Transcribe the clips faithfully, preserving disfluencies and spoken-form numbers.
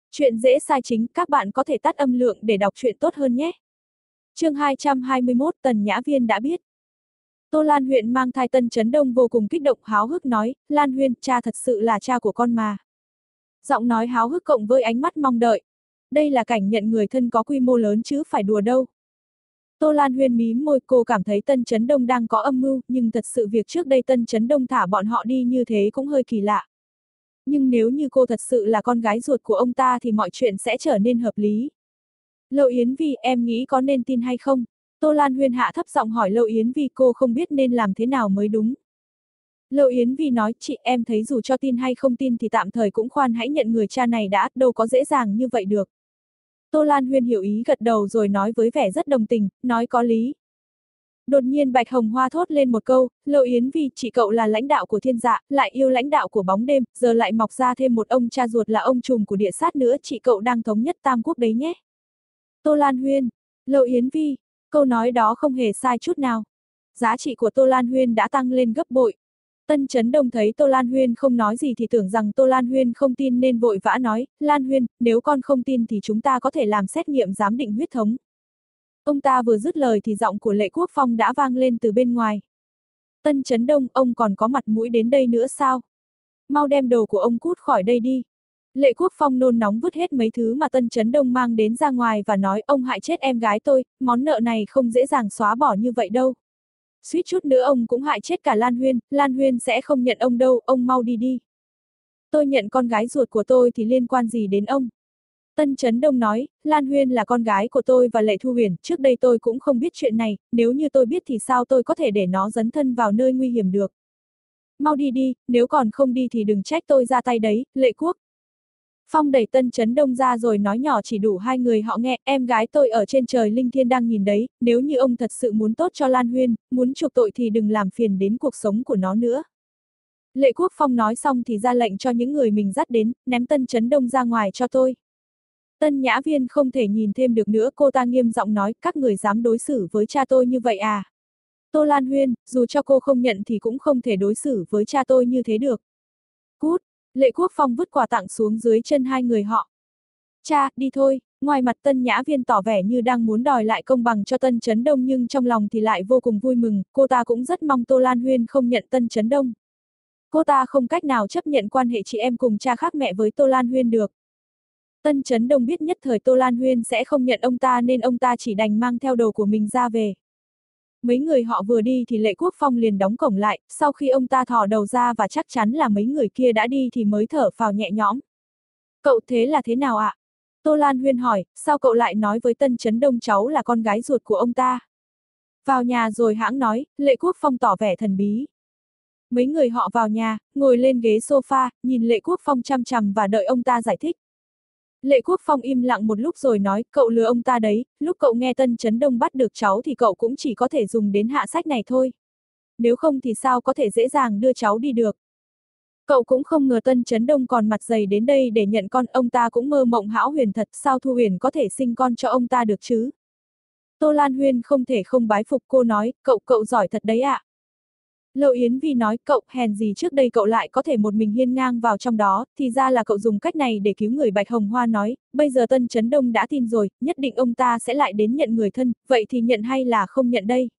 Chuyện dễ sai chính, các bạn có thể tắt âm lượng để đọc truyện tốt hơn nhé. Chương hai trăm hai mươi mốt, Tần Nhã Viên đã biết. Tô Lan Huyên mang thai Tân Chấn Đông vô cùng kích động háo hức nói, Lan Huyên, cha thật sự là cha của con mà. Giọng nói háo hức cộng với ánh mắt mong đợi. Đây là cảnh nhận người thân có quy mô lớn chứ phải đùa đâu. Tô Lan Huyên mím môi, cô cảm thấy Tân Chấn Đông đang có âm mưu, nhưng thật sự việc trước đây Tân Chấn Đông thả bọn họ đi như thế cũng hơi kỳ lạ. Nhưng nếu như cô thật sự là con gái ruột của ông ta thì mọi chuyện sẽ trở nên hợp lý. Lâu Yến Vi, em nghĩ có nên tin hay không? Tô Lan Huyên hạ thấp giọng hỏi Lâu Yến Vi, cô không biết nên làm thế nào mới đúng. Lâu Yến Vi nói, chị em thấy dù cho tin hay không tin thì tạm thời cũng khoan hãy nhận người cha này đã, đâu có dễ dàng như vậy được. Tô Lan Huyên hiểu ý gật đầu rồi nói với vẻ rất đồng tình, nói có lý. Đột nhiên Bạch Hồng Hoa thốt lên một câu, Lâu Yến Vi, chị cậu là lãnh đạo của thiên dạ, lại yêu lãnh đạo của bóng đêm, giờ lại mọc ra thêm một ông cha ruột là ông trùm của địa sát nữa, chị cậu đang thống nhất tam quốc đấy nhé. Tô Lan Huyên, Lâu Yến Vi, câu nói đó không hề sai chút nào. Giá trị của Tô Lan Huyên đã tăng lên gấp bội. Tân Chấn Đông thấy Tô Lan Huyên không nói gì thì tưởng rằng Tô Lan Huyên không tin nên vội vã nói, Lan Huyên, nếu con không tin thì chúng ta có thể làm xét nghiệm giám định huyết thống. Ông ta vừa dứt lời thì giọng của Lệ Quốc Phong đã vang lên từ bên ngoài. Tân Chấn Đông, ông còn có mặt mũi đến đây nữa sao? Mau đem đồ của ông cút khỏi đây đi. Lệ Quốc Phong nôn nóng vứt hết mấy thứ mà Tân Chấn Đông mang đến ra ngoài và nói, ông hại chết em gái tôi, món nợ này không dễ dàng xóa bỏ như vậy đâu. Suýt chút nữa ông cũng hại chết cả Lan Huyên, Lan Huyên sẽ không nhận ông đâu, ông mau đi đi. Tôi nhận con gái ruột của tôi thì liên quan gì đến ông? Tân Chấn Đông nói, Lan Huyên là con gái của tôi và Lệ Thu Huyền, trước đây tôi cũng không biết chuyện này, nếu như tôi biết thì sao tôi có thể để nó dấn thân vào nơi nguy hiểm được. Mau đi đi, nếu còn không đi thì đừng trách tôi ra tay đấy, Lệ Quốc. Phong đẩy Tân Chấn Đông ra rồi nói nhỏ chỉ đủ hai người họ nghe, em gái tôi ở trên trời linh thiên đang nhìn đấy, nếu như ông thật sự muốn tốt cho Lan Huyên, muốn chuộc tội thì đừng làm phiền đến cuộc sống của nó nữa. Lệ Quốc Phong nói xong thì ra lệnh cho những người mình dắt đến, ném Tân Chấn Đông ra ngoài cho tôi. Tân Nhã Viên không thể nhìn thêm được nữa, cô ta nghiêm giọng nói, các người dám đối xử với cha tôi như vậy à? Tô Lan Huyên, dù cho cô không nhận thì cũng không thể đối xử với cha tôi như thế được. Cút, Lệ Quốc Phong vứt quà tặng xuống dưới chân hai người họ. Cha, đi thôi, ngoài mặt Tân Nhã Viên tỏ vẻ như đang muốn đòi lại công bằng cho Tân Chấn Đông nhưng trong lòng thì lại vô cùng vui mừng, cô ta cũng rất mong Tô Lan Huyên không nhận Tân Chấn Đông. Cô ta không cách nào chấp nhận quan hệ chị em cùng cha khác mẹ với Tô Lan Huyên được. Tân Chấn Đông biết nhất thời Tô Lan Huyên sẽ không nhận ông ta nên ông ta chỉ đành mang theo đồ của mình ra về. Mấy người họ vừa đi thì Lệ Quốc Phong liền đóng cổng lại, sau khi ông ta thò đầu ra và chắc chắn là mấy người kia đã đi thì mới thở phào nhẹ nhõm. Cậu thế là thế nào ạ? Tô Lan Huyên hỏi, sao cậu lại nói với Tân Chấn Đông cháu là con gái ruột của ông ta? Vào nhà rồi hãng nói, Lệ Quốc Phong tỏ vẻ thần bí. Mấy người họ vào nhà, ngồi lên ghế sofa, nhìn Lệ Quốc Phong chằm chằm và đợi ông ta giải thích. Lệ Quốc Phong im lặng một lúc rồi nói, cậu lừa ông ta đấy, lúc cậu nghe Tân Chấn Đông bắt được cháu thì cậu cũng chỉ có thể dùng đến hạ sách này thôi. Nếu không thì sao có thể dễ dàng đưa cháu đi được. Cậu cũng không ngờ Tân Chấn Đông còn mặt dày đến đây để nhận con, ông ta cũng mơ mộng hão huyền thật, sao Thu Huyền có thể sinh con cho ông ta được chứ. Tô Lan Huyên không thể không bái phục, cô nói, cậu cậu giỏi thật đấy ạ. À. Lâu Yến Vi nói, cậu hèn gì trước đây cậu lại có thể một mình hiên ngang vào trong đó, thì ra là cậu dùng cách này để cứu người. Bạch Hồng Hoa nói, bây giờ Tân Chấn Đông đã tin rồi, nhất định ông ta sẽ lại đến nhận người thân, vậy thì nhận hay là không nhận đây?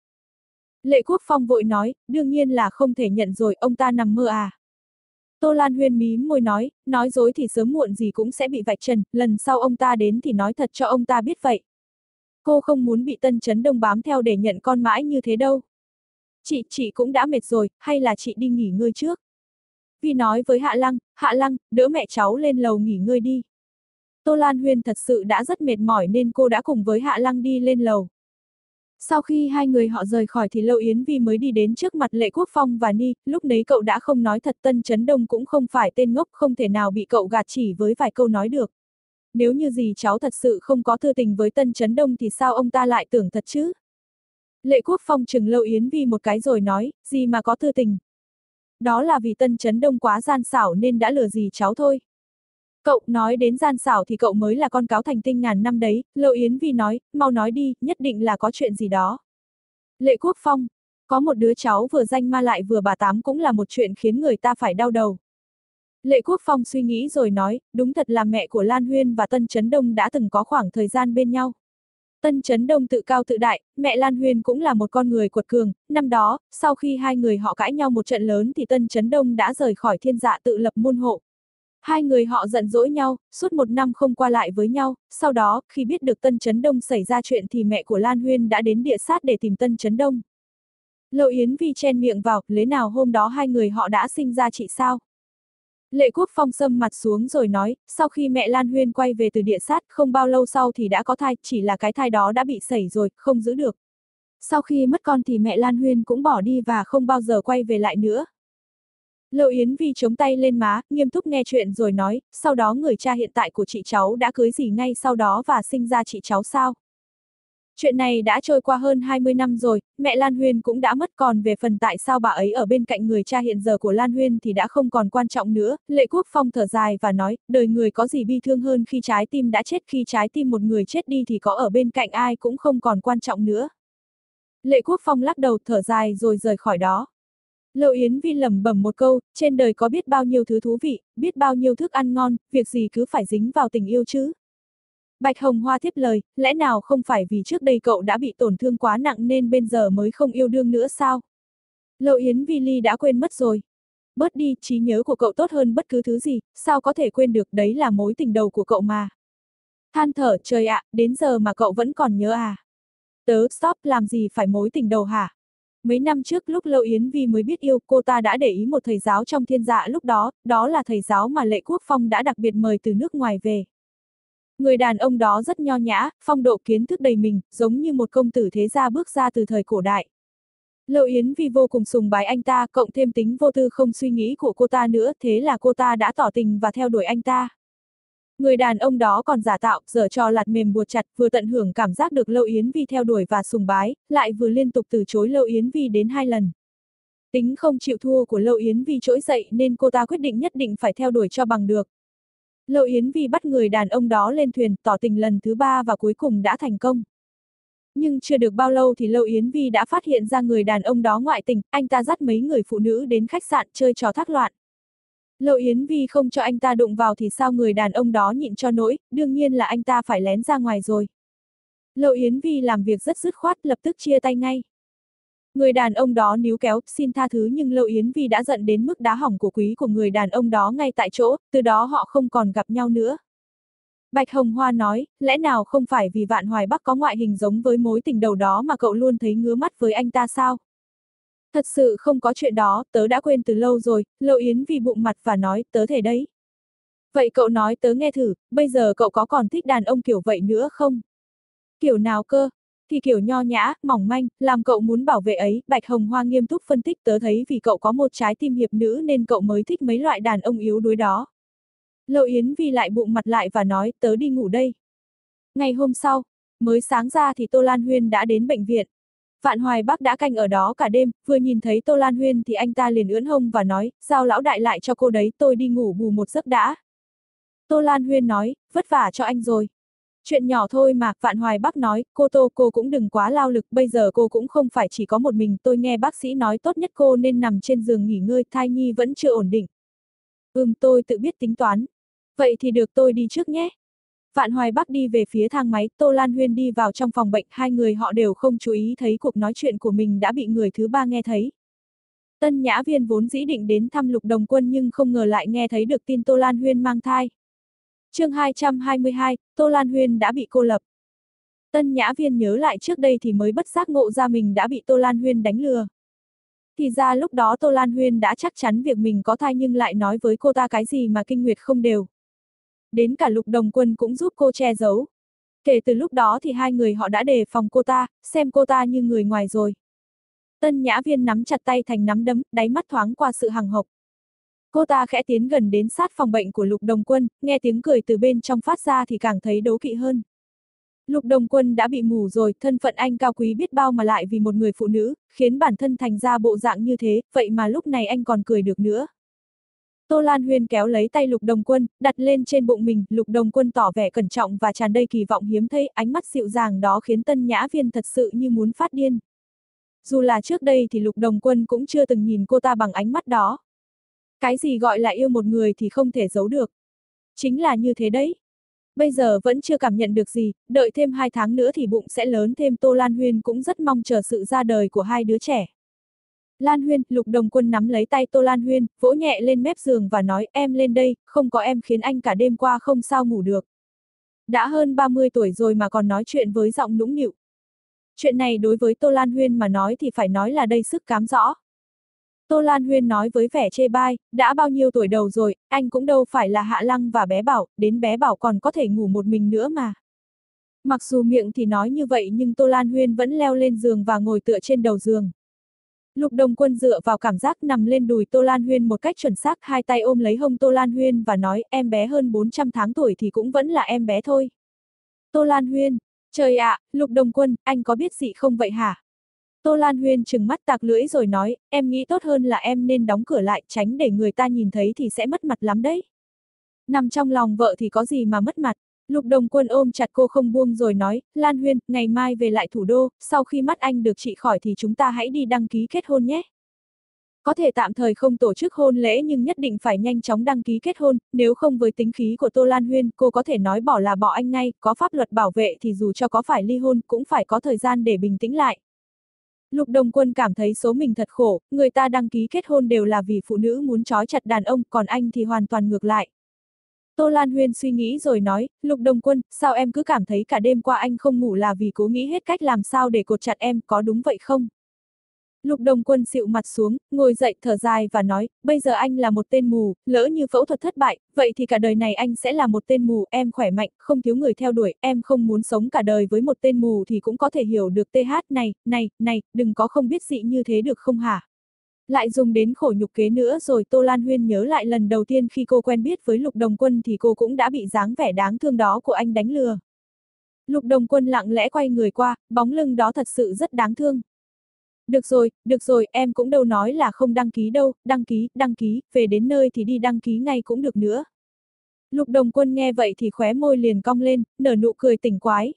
Lệ Quốc Phong vội nói, đương nhiên là không thể nhận rồi, ông ta nằm mơ à. Tô Lan Huyên mím môi nói, nói dối thì sớm muộn gì cũng sẽ bị vạch trần, lần sau ông ta đến thì nói thật cho ông ta biết vậy. Cô không muốn bị Tân Chấn Đông bám theo để nhận con mãi như thế đâu. Chị, chị cũng đã mệt rồi, hay là chị đi nghỉ ngơi trước? Vi nói với Hạ Lăng, Hạ Lăng, đỡ mẹ cháu lên lầu nghỉ ngơi đi. Tô Lan Huyên thật sự đã rất mệt mỏi nên cô đã cùng với Hạ Lăng đi lên lầu. Sau khi hai người họ rời khỏi thì Lâu Yến Vi mới đi đến trước mặt Lệ Quốc Phong và Ni, lúc nấy cậu đã không nói thật, Tân Chấn Đông cũng không phải tên ngốc, không thể nào bị cậu gạt chỉ với vài câu nói được. Nếu như gì cháu thật sự không có thư tình với Tân Chấn Đông thì sao ông ta lại tưởng thật chứ? Lệ Quốc Phong trừng Lâu Yến Vi một cái rồi nói, gì mà có thư tình. Đó là vì Tân Chấn Đông quá gian xảo nên đã lừa gì cháu thôi. Cậu nói đến gian xảo thì cậu mới là con cáo thành tinh ngàn năm đấy, Lâu Yến Vi nói, mau nói đi, nhất định là có chuyện gì đó. Lệ Quốc Phong, có một đứa cháu vừa danh ma lại vừa bà tám cũng là một chuyện khiến người ta phải đau đầu. Lệ Quốc Phong suy nghĩ rồi nói, đúng thật là mẹ của Lan Huyên và Tân Chấn Đông đã từng có khoảng thời gian bên nhau. Tân Chấn Đông tự cao tự đại, mẹ Lan Huyên cũng là một con người quật cường, năm đó, sau khi hai người họ cãi nhau một trận lớn thì Tân Chấn Đông đã rời khỏi Thiên Dạ tự lập môn hộ. Hai người họ giận dỗi nhau, suốt một năm không qua lại với nhau, sau đó, khi biết được Tân Chấn Đông xảy ra chuyện thì mẹ của Lan Huyên đã đến địa sát để tìm Tân Chấn Đông. Lộ Yến Vi chen miệng vào, lẽ nào hôm đó hai người họ đã sinh ra chị sao? Lệ Quốc Phong sầm mặt xuống rồi nói, sau khi mẹ Lan Huyên quay về từ địa sát, không bao lâu sau thì đã có thai, chỉ là cái thai đó đã bị sẩy rồi, không giữ được. Sau khi mất con thì mẹ Lan Huyên cũng bỏ đi và không bao giờ quay về lại nữa. Lộ Yến Vi chống tay lên má, nghiêm túc nghe chuyện rồi nói, sau đó người cha hiện tại của chị cháu đã cưới dì ngay sau đó và sinh ra chị cháu sao? Chuyện này đã trôi qua hơn hai mươi năm rồi, mẹ Lan Huyên cũng đã mất, còn về phần tại sao bà ấy ở bên cạnh người cha hiện giờ của Lan Huyên thì đã không còn quan trọng nữa. Lệ Quốc Phong thở dài và nói, đời người có gì bi thương hơn khi trái tim đã chết, khi trái tim một người chết đi thì có ở bên cạnh ai cũng không còn quan trọng nữa. Lệ Quốc Phong lắc đầu thở dài rồi rời khỏi đó. Lộ Yến Vi lẩm bẩm một câu, trên đời có biết bao nhiêu thứ thú vị, biết bao nhiêu thức ăn ngon, việc gì cứ phải dính vào tình yêu chứ. Bạch Hồng Hoa tiếp lời, lẽ nào không phải vì trước đây cậu đã bị tổn thương quá nặng nên bây giờ mới không yêu đương nữa sao? Lộ Yến Vi Ly đã quên mất rồi. Bớt đi, trí nhớ của cậu tốt hơn bất cứ thứ gì, sao có thể quên được, đấy là mối tình đầu của cậu mà. Than thở, trời ạ, đến giờ mà cậu vẫn còn nhớ à? Tớ, stop, làm gì phải mối tình đầu hả? Mấy năm trước lúc Lộ Yến Vi mới biết yêu, cô ta đã để ý một thầy giáo trong Thiên Dạ lúc đó, đó là thầy giáo mà Lệ Quốc Phong đã đặc biệt mời từ nước ngoài về. Người đàn ông đó rất nho nhã, phong độ kiến thức đầy mình, giống như một công tử thế gia bước ra từ thời cổ đại. Lộ Yến Vi vô cùng sùng bái anh ta, cộng thêm tính vô tư không suy nghĩ của cô ta nữa, thế là cô ta đã tỏ tình và theo đuổi anh ta. Người đàn ông đó còn giả tạo, giở trò lạt mềm buộc chặt, vừa tận hưởng cảm giác được Lộ Yến Vi theo đuổi và sùng bái, lại vừa liên tục từ chối Lộ Yến Vi đến hai lần. Tính không chịu thua của Lộ Yến Vi trỗi dậy nên cô ta quyết định nhất định phải theo đuổi cho bằng được. Lộ Yến Vi bắt người đàn ông đó lên thuyền, tỏ tình lần thứ ba và cuối cùng đã thành công. Nhưng chưa được bao lâu thì Lộ Yến Vi đã phát hiện ra người đàn ông đó ngoại tình, anh ta dắt mấy người phụ nữ đến khách sạn chơi trò thác loạn. Lộ Yến Vi không cho anh ta đụng vào thì sao người đàn ông đó nhịn cho nổi, đương nhiên là anh ta phải lén ra ngoài rồi. Lộ Yến Vi làm việc rất dứt khoát, lập tức chia tay ngay. Người đàn ông đó níu kéo, xin tha thứ nhưng Lộ Yến Vi đã giận đến mức đá hỏng của quý của người đàn ông đó ngay tại chỗ, từ đó họ không còn gặp nhau nữa. Bạch Hồng Hoa nói, lẽ nào không phải vì Vạn Hoài Bắc có ngoại hình giống với mối tình đầu đó mà cậu luôn thấy ngứa mắt với anh ta sao? Thật sự không có chuyện đó, tớ đã quên từ lâu rồi, Lộ Yến Vi bụng mặt và nói, tớ thể đấy. Vậy cậu nói tớ nghe thử, bây giờ cậu có còn thích đàn ông kiểu vậy nữa không? Kiểu nào cơ? Thì kiểu nho nhã, mỏng manh, làm cậu muốn bảo vệ ấy. Bạch Hồng Hoa nghiêm túc phân tích, tớ thấy vì cậu có một trái tim hiệp nữ nên cậu mới thích mấy loại đàn ông yếu đuối đó. Lộ Yến Vi lại bụng mặt lại và nói, tớ đi ngủ đây. Ngày hôm sau, mới sáng ra thì Tô Lan Huyên đã đến bệnh viện. Vạn Hoài Bắc đã canh ở đó cả đêm, vừa nhìn thấy Tô Lan Huyên thì anh ta liền ưỡn hông và nói, giao lão đại lại cho cô đấy, tôi đi ngủ bù một giấc đã. Tô Lan Huyên nói, vất vả cho anh rồi. Chuyện nhỏ thôi mà, Vạn Hoài Bắc nói, cô Tô cô cũng đừng quá lao lực, bây giờ cô cũng không phải chỉ có một mình, tôi nghe bác sĩ nói tốt nhất cô nên nằm trên giường nghỉ ngơi, thai nhi vẫn chưa ổn định. Ừm, tôi tự biết tính toán. Vậy thì được, tôi đi trước nhé. Vạn Hoài Bắc đi về phía thang máy, Tô Lan Huyên đi vào trong phòng bệnh, hai người họ đều không chú ý thấy cuộc nói chuyện của mình đã bị người thứ ba nghe thấy. Tân Nhã Viên vốn dĩ định đến thăm Lục Đồng Quân nhưng không ngờ lại nghe thấy được tin Tô Lan Huyên mang thai. chương hai trăm hai mươi hai, Tô Lan Huyên đã bị cô lập. Tân Nhã Viên nhớ lại trước đây thì mới bất giác ngộ ra mình đã bị Tô Lan Huyên đánh lừa. Thì ra lúc đó Tô Lan Huyên đã chắc chắn việc mình có thai nhưng lại nói với cô ta cái gì mà kinh nguyệt không đều. Đến cả Lục Đồng Quân cũng giúp cô che giấu. Kể từ lúc đó thì hai người họ đã đề phòng cô ta, xem cô ta như người ngoài rồi. Tân Nhã Viên nắm chặt tay thành nắm đấm, đáy mắt thoáng qua sự hằng hộc. Cô ta khẽ tiến gần đến sát phòng bệnh của Lục Đồng Quân, nghe tiếng cười từ bên trong phát ra thì càng thấy đố kỵ hơn. Lục Đồng Quân đã bị mù rồi, thân phận anh cao quý biết bao mà lại vì một người phụ nữ, khiến bản thân thành ra bộ dạng như thế, vậy mà lúc này anh còn cười được nữa. Tô Lan Huyên kéo lấy tay Lục Đồng Quân, đặt lên trên bụng mình, Lục Đồng Quân tỏ vẻ cẩn trọng và tràn đầy kỳ vọng hiếm thấy, ánh mắt dịu dàng đó khiến Tân Nhã Viên thật sự như muốn phát điên. Dù là trước đây thì Lục Đồng Quân cũng chưa từng nhìn cô ta bằng ánh mắt đó. Cái gì gọi là yêu một người thì không thể giấu được. Chính là như thế đấy. Bây giờ vẫn chưa cảm nhận được gì, đợi thêm hai tháng nữa thì bụng sẽ lớn thêm. Tô Lan Huyên cũng rất mong chờ sự ra đời của hai đứa trẻ. Lan Huyên, Lục Đồng Quân nắm lấy tay Tô Lan Huyên, vỗ nhẹ lên mép giường và nói, em lên đây, không có em khiến anh cả đêm qua không sao ngủ được. Đã hơn ba mươi tuổi rồi mà còn nói chuyện với giọng nũng nịu. Chuyện này đối với Tô Lan Huyên mà nói thì phải nói là đầy sức cám dõ. Tô Lan Huyên nói với vẻ chê bai, đã bao nhiêu tuổi đầu rồi, anh cũng đâu phải là Hạ Lăng và bé Bảo, đến bé Bảo còn có thể ngủ một mình nữa mà. Mặc dù miệng thì nói như vậy nhưng Tô Lan Huyên vẫn leo lên giường và ngồi tựa trên đầu giường. Lục Đồng Quân dựa vào cảm giác nằm lên đùi Tô Lan Huyên một cách chuẩn xác, hai tay ôm lấy hông Tô Lan Huyên và nói, em bé hơn bốn trăm tháng tuổi thì cũng vẫn là em bé thôi. Tô Lan Huyên, trời ạ, à, Lục Đồng Quân, anh có biết gì không vậy hả? Tô Lan Huyên trừng mắt tạc lưỡi rồi nói, em nghĩ tốt hơn là em nên đóng cửa lại, tránh để người ta nhìn thấy thì sẽ mất mặt lắm đấy. Nằm trong lòng vợ thì có gì mà mất mặt. Lục Đồng Quân ôm chặt cô không buông rồi nói, Lan Huyên, ngày mai về lại thủ đô, sau khi mắt anh được trị khỏi thì chúng ta hãy đi đăng ký kết hôn nhé. Có thể tạm thời không tổ chức hôn lễ nhưng nhất định phải nhanh chóng đăng ký kết hôn, nếu không với tính khí của Tô Lan Huyên, cô có thể nói bỏ là bỏ anh ngay, có pháp luật bảo vệ thì dù cho có phải ly hôn cũng phải có thời gian để bình tĩnh lại. Lục Đồng Quân cảm thấy số mình thật khổ, người ta đăng ký kết hôn đều là vì phụ nữ muốn trói chặt đàn ông, còn anh thì hoàn toàn ngược lại. Tô Lan Huyên suy nghĩ rồi nói, Lục Đồng Quân, sao em cứ cảm thấy cả đêm qua anh không ngủ là vì cố nghĩ hết cách làm sao để cột chặt em, có đúng vậy không? Lục Đồng Quân xịu mặt xuống, ngồi dậy thở dài và nói, bây giờ anh là một tên mù, lỡ như phẫu thuật thất bại, vậy thì cả đời này anh sẽ là một tên mù, em khỏe mạnh, không thiếu người theo đuổi, em không muốn sống cả đời với một tên mù thì cũng có thể hiểu được tê hát này, này, này, đừng có không biết dị như thế được không hả? Lại dùng đến khổ nhục kế nữa rồi. Tô Lan Huyên nhớ lại lần đầu tiên khi cô quen biết với Lục Đồng Quân thì cô cũng đã bị dáng vẻ đáng thương đó của anh đánh lừa. Lục Đồng Quân lặng lẽ quay người qua, bóng lưng đó thật sự rất đáng thương. Được rồi, được rồi, em cũng đâu nói là không đăng ký đâu, đăng ký, đăng ký, về đến nơi thì đi đăng ký ngay cũng được nữa. Lục Đồng Quân nghe vậy thì khóe môi liền cong lên, nở nụ cười tỉnh quái.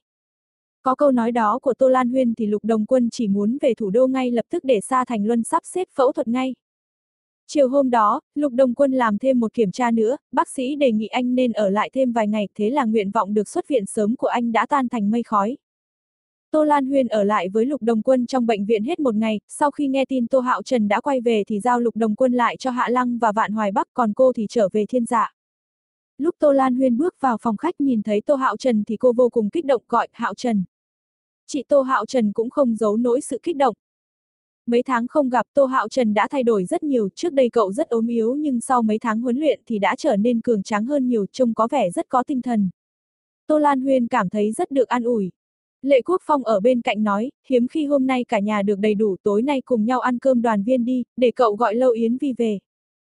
Có câu nói đó của Tô Lan Huyên thì Lục Đồng Quân chỉ muốn về thủ đô ngay lập tức để Sa Thành Luân sắp xếp phẫu thuật ngay. Chiều hôm đó, Lục Đồng Quân làm thêm một kiểm tra nữa, bác sĩ đề nghị anh nên ở lại thêm vài ngày, thế là nguyện vọng được xuất viện sớm của anh đã tan thành mây khói. Tô Lan Huyên ở lại với Lục Đồng Quân trong bệnh viện hết một ngày, sau khi nghe tin Tô Hạo Trần đã quay về thì giao Lục Đồng Quân lại cho Hạ Lăng và Vạn Hoài Bắc, còn cô thì trở về Thiên Dạ. Lúc Tô Lan Huyên bước vào phòng khách nhìn thấy Tô Hạo Trần thì cô vô cùng kích động gọi, Hạo Trần. Chị Tô Hạo Trần cũng không giấu nỗi sự kích động. Mấy tháng không gặp, Tô Hạo Trần đã thay đổi rất nhiều, trước đây cậu rất ốm yếu nhưng sau mấy tháng huấn luyện thì đã trở nên cường tráng hơn nhiều, trông có vẻ rất có tinh thần. Tô Lan Huyên cảm thấy rất được an ủi. Lệ Quốc Phong ở bên cạnh nói, hiếm khi hôm nay cả nhà được đầy đủ, tối nay cùng nhau ăn cơm đoàn viên đi, để cậu gọi Lâu Yến Vi về.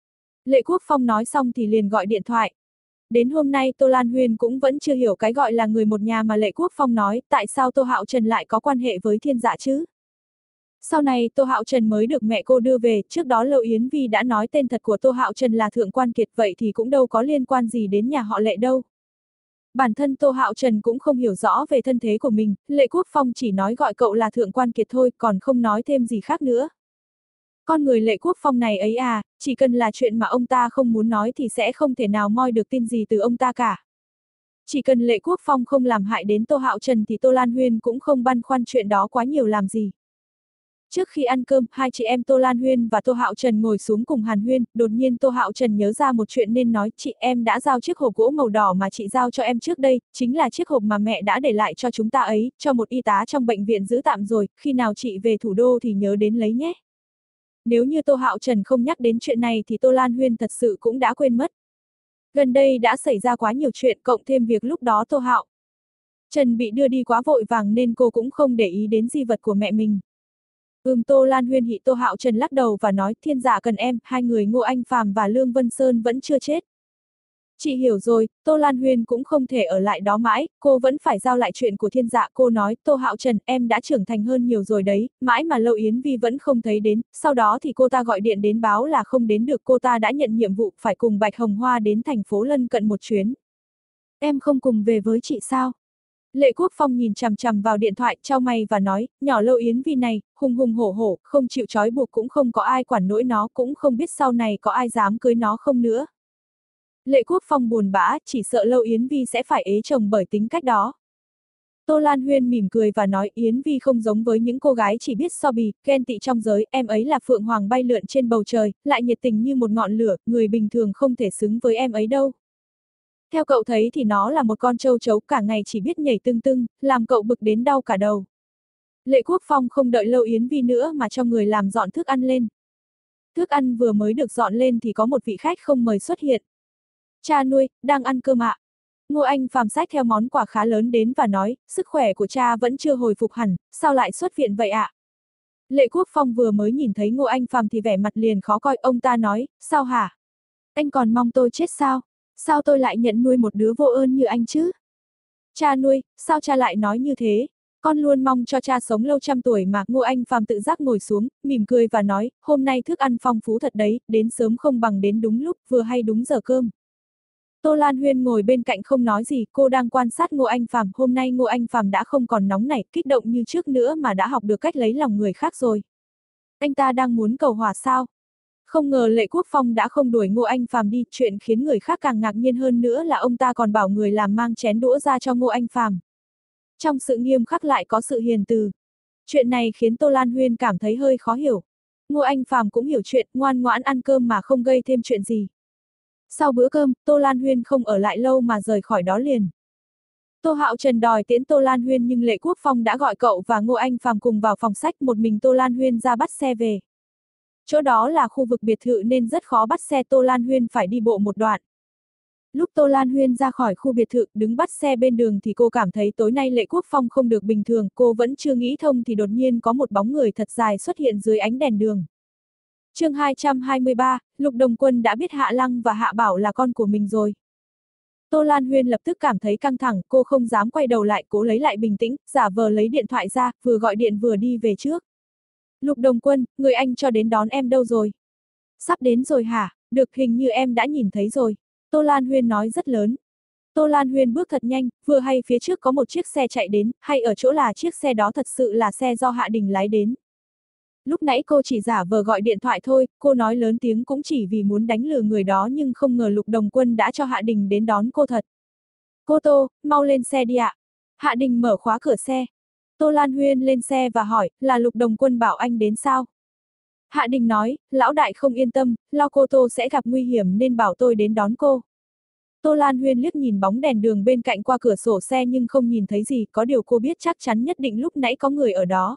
Lệ Quốc Phong nói xong thì liền gọi điện thoại. Đến hôm nay Tô Lan Huyên cũng vẫn chưa hiểu cái gọi là người một nhà mà Lệ Quốc Phong nói, tại sao Tô Hạo Trần lại có quan hệ với Thiên Dạ chứ? Sau này Tô Hạo Trần mới được mẹ cô đưa về, trước đó Lâu Yến Vi đã nói tên thật của Tô Hạo Trần là Thượng Quan Kiệt, vậy thì cũng đâu có liên quan gì đến nhà họ Lệ đâu. Bản thân Tô Hạo Trần cũng không hiểu rõ về thân thế của mình, Lệ Quốc Phong chỉ nói gọi cậu là Thượng Quan Kiệt thôi, còn không nói thêm gì khác nữa. Con người Lệ Quốc Phong này ấy à, chỉ cần là chuyện mà ông ta không muốn nói thì sẽ không thể nào moi được tin gì từ ông ta cả. Chỉ cần Lệ Quốc Phong không làm hại đến Tô Hạo Trần thì Tô Lan Huyên cũng không băn khoăn chuyện đó quá nhiều làm gì. Trước khi ăn cơm, hai chị em Tô Lan Huyên và Tô Hạo Trần ngồi xuống cùng Hàn Huyên, đột nhiên Tô Hạo Trần nhớ ra một chuyện nên nói, chị em đã giao chiếc hộp gỗ màu đỏ mà chị giao cho em trước đây, chính là chiếc hộp mà mẹ đã để lại cho chúng ta ấy, cho một y tá trong bệnh viện giữ tạm rồi, khi nào chị về thủ đô thì nhớ đến lấy nhé. Nếu như Tô Hạo Trần không nhắc đến chuyện này thì Tô Lan Huyên thật sự cũng đã quên mất. Gần đây đã xảy ra quá nhiều chuyện, cộng thêm việc lúc đó Tô Hạo Trần bị đưa đi quá vội vàng nên cô cũng không để ý đến di vật của mẹ mình. Ừm Tô Lan Huyên hị Tô Hạo Trần lắc đầu và nói, Thiên Dạ cần em, hai người Ngô Anh Phàm và Lương Vân Sơn vẫn chưa chết. Chị hiểu rồi, Tô Lan Huyên cũng không thể ở lại đó mãi, cô vẫn phải giao lại chuyện của Thiên Dạ. Cô nói, Tô Hạo Trần, em đã trưởng thành hơn nhiều rồi đấy, mãi mà Lâu Yến Vi vẫn không thấy đến, sau đó thì cô ta gọi điện đến báo là không đến được, cô ta đã nhận nhiệm vụ phải cùng Bạch Hồng Hoa đến thành phố lân cận một chuyến. Em không cùng về với chị sao? Lệ Quốc Phong nhìn chằm chằm vào điện thoại, chau mày và nói, nhỏ Lâu Yến Vi này, hùng hùng hổ hổ, không chịu trói buộc cũng không có ai quản nổi nó, cũng không biết sau này có ai dám cưới nó không nữa. Lệ Quốc Phong buồn bã, chỉ sợ Lâu Yến Vi sẽ phải ế chồng bởi tính cách đó. Tô Lan Huyên mỉm cười và nói, Yến Vi không giống với những cô gái chỉ biết so bì, ghen tị trong giới, em ấy là phượng hoàng bay lượn trên bầu trời, lại nhiệt tình như một ngọn lửa, người bình thường không thể xứng với em ấy đâu. Theo cậu thấy thì nó là một con trâu trấu, cả ngày chỉ biết nhảy tưng tưng, làm cậu bực đến đau cả đầu. Lệ Quốc Phong không đợi Lâu Yến Vi nữa mà cho người làm dọn thức ăn lên. Thức ăn vừa mới được dọn lên thì có một vị khách không mời xuất hiện. Cha nuôi, đang ăn cơm ạ. Ngô Anh Phàm xách theo món quà khá lớn đến và nói, sức khỏe của cha vẫn chưa hồi phục hẳn, sao lại xuất viện vậy ạ? Lệ Quốc Phong vừa mới nhìn thấy Ngô Anh Phàm thì vẻ mặt liền khó coi, ông ta nói, sao hả? Anh còn mong tôi chết sao? Sao tôi lại nhận nuôi một đứa vô ơn như anh chứ? Cha nuôi, sao cha lại nói như thế? Con luôn mong cho cha sống lâu trăm tuổi mà. Ngô Anh Phàm tự giác ngồi xuống, mỉm cười và nói, hôm nay thức ăn phong phú thật đấy, đến sớm không bằng đến đúng lúc, vừa hay đúng giờ cơm. Tô Lan Huyên ngồi bên cạnh không nói gì, cô đang quan sát Ngô Anh Phàm. Hôm nay Ngô Anh Phàm đã không còn nóng nảy, kích động như trước nữa mà đã học được cách lấy lòng người khác rồi. Anh ta đang muốn cầu hòa sao? Không ngờ Lệ Quốc Phong đã không đuổi Ngô Anh Phàm đi, chuyện khiến người khác càng ngạc nhiên hơn nữa là ông ta còn bảo người làm mang chén đũa ra cho Ngô Anh Phàm. Trong sự nghiêm khắc lại có sự hiền từ. Chuyện này khiến Tô Lan Huyên cảm thấy hơi khó hiểu. Ngô Anh Phàm cũng hiểu chuyện, ngoan ngoãn ăn cơm mà không gây thêm chuyện gì. Sau bữa cơm, Tô Lan Huyên không ở lại lâu mà rời khỏi đó liền. Tô Hạo Trần đòi tiễn Tô Lan Huyên nhưng Lệ Quốc Phong đã gọi cậu và Ngô Anh Phàm cùng vào phòng sách, một mình Tô Lan Huyên ra bắt xe về. Chỗ đó là khu vực biệt thự nên rất khó bắt xe, Tô Lan Huyên phải đi bộ một đoạn. Lúc Tô Lan Huyên ra khỏi khu biệt thự, đứng bắt xe bên đường thì cô cảm thấy tối nay Lệ Quốc Phong không được bình thường, cô vẫn chưa nghĩ thông thì đột nhiên có một bóng người thật dài xuất hiện dưới ánh đèn đường. Chương hai trăm hai mươi ba, Lục Đồng Quân đã biết Hạ Lăng và Hạ Bảo là con của mình rồi. Tô Lan Huyên lập tức cảm thấy căng thẳng, cô không dám quay đầu lại, cố lấy lại bình tĩnh, giả vờ lấy điện thoại ra, vừa gọi điện vừa đi về trước. Lục Đồng Quân, người anh cho đến đón em đâu rồi? Sắp đến rồi hả? Được, hình như em đã nhìn thấy rồi. Tô Lan Huyên nói rất lớn. Tô Lan Huyên bước thật nhanh, vừa hay phía trước có một chiếc xe chạy đến, hay ở chỗ là chiếc xe đó thật sự là xe do Hạ Đình lái đến. Lúc nãy cô chỉ giả vờ gọi điện thoại thôi, cô nói lớn tiếng cũng chỉ vì muốn đánh lừa người đó nhưng không ngờ Lục Đồng Quân đã cho Hạ Đình đến đón cô thật. Cô Tô, mau lên xe đi ạ. Hạ Đình mở khóa cửa xe. Tô Lan Huyên lên xe và hỏi, là Lục Đồng Quân bảo anh đến sao? Hạ Đình nói, lão đại không yên tâm, lo cô Tô sẽ gặp nguy hiểm nên bảo tôi đến đón cô. Tô Lan Huyên liếc nhìn bóng đèn đường bên cạnh qua cửa sổ xe nhưng không nhìn thấy gì, có điều cô biết chắc chắn nhất định lúc nãy có người ở đó.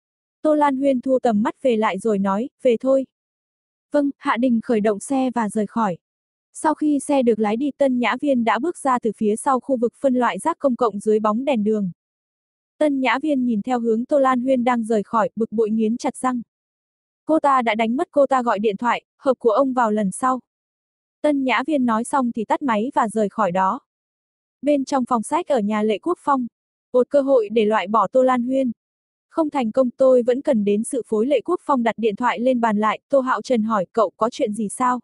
Tô Lan Huyên thu tầm mắt về lại rồi nói, về thôi. Vâng, Hạ Đình khởi động xe và rời khỏi. Sau khi xe được lái đi, Tân Nhã Viên đã bước ra từ phía sau khu vực phân loại rác công cộng dưới bóng đèn đường. Tân Nhã Viên nhìn theo hướng Tô Lan Huyên đang rời khỏi, bực bội nghiến chặt răng. Cô ta đã đánh mất cô ta gọi điện thoại, hợp của ông vào lần sau. Tân Nhã Viên nói xong thì tắt máy và rời khỏi đó. Bên trong phòng sách ở nhà Lệ Quốc Phong, một cơ hội để loại bỏ Tô Lan Huyên. Không thành công, tôi vẫn cần đến sự phối. Lệ Quốc Phong đặt điện thoại lên bàn lại, Tô Hạo Trần hỏi, cậu có chuyện gì sao?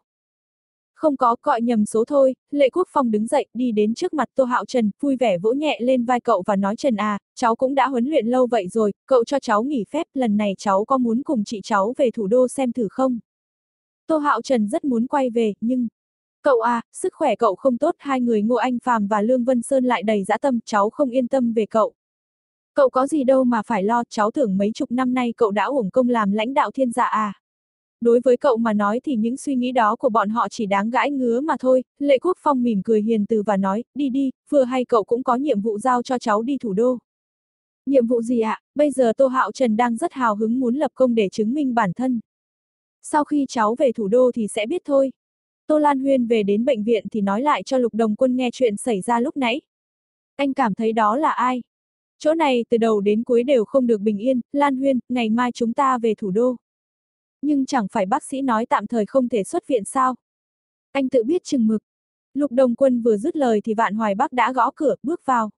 Không có, gọi nhầm số thôi. Lệ Quốc Phong đứng dậy, đi đến trước mặt Tô Hạo Trần, vui vẻ vỗ nhẹ lên vai cậu và nói, Trần à, cháu cũng đã huấn luyện lâu vậy rồi, cậu cho cháu nghỉ phép, lần này cháu có muốn cùng chị cháu về thủ đô xem thử không? Tô Hạo Trần rất muốn quay về, nhưng... Cậu à, sức khỏe cậu không tốt, hai người Ngô Anh Phàm và Lương Vân Sơn lại đầy dã tâm, cháu không yên tâm về cậu. Cậu có gì đâu mà phải lo, cháu tưởng mấy chục năm nay cậu đã uổng công làm lãnh đạo thiên dạ à. Đối với cậu mà nói thì những suy nghĩ đó của bọn họ chỉ đáng gãi ngứa mà thôi. Lệ Quốc Phong mỉm cười hiền từ và nói, đi đi, vừa hay cậu cũng có nhiệm vụ giao cho cháu đi thủ đô. Nhiệm vụ gì ạ? À? Bây giờ Tô Hạo Trần đang rất hào hứng muốn lập công để chứng minh bản thân. Sau khi cháu về thủ đô thì sẽ biết thôi. Tô Lan Huyên về đến bệnh viện thì nói lại cho Lục Đồng Quân nghe chuyện xảy ra lúc nãy. Anh cảm thấy đó là ai? Chỗ này từ đầu đến cuối đều không được bình yên. Lan Huyên, ngày mai chúng ta về thủ đô. Nhưng chẳng phải bác sĩ nói tạm thời không thể xuất viện sao? Anh tự biết chừng mực. Lục Đồng Quân vừa dứt lời thì Vạn Hoài Bắc đã gõ cửa, bước vào.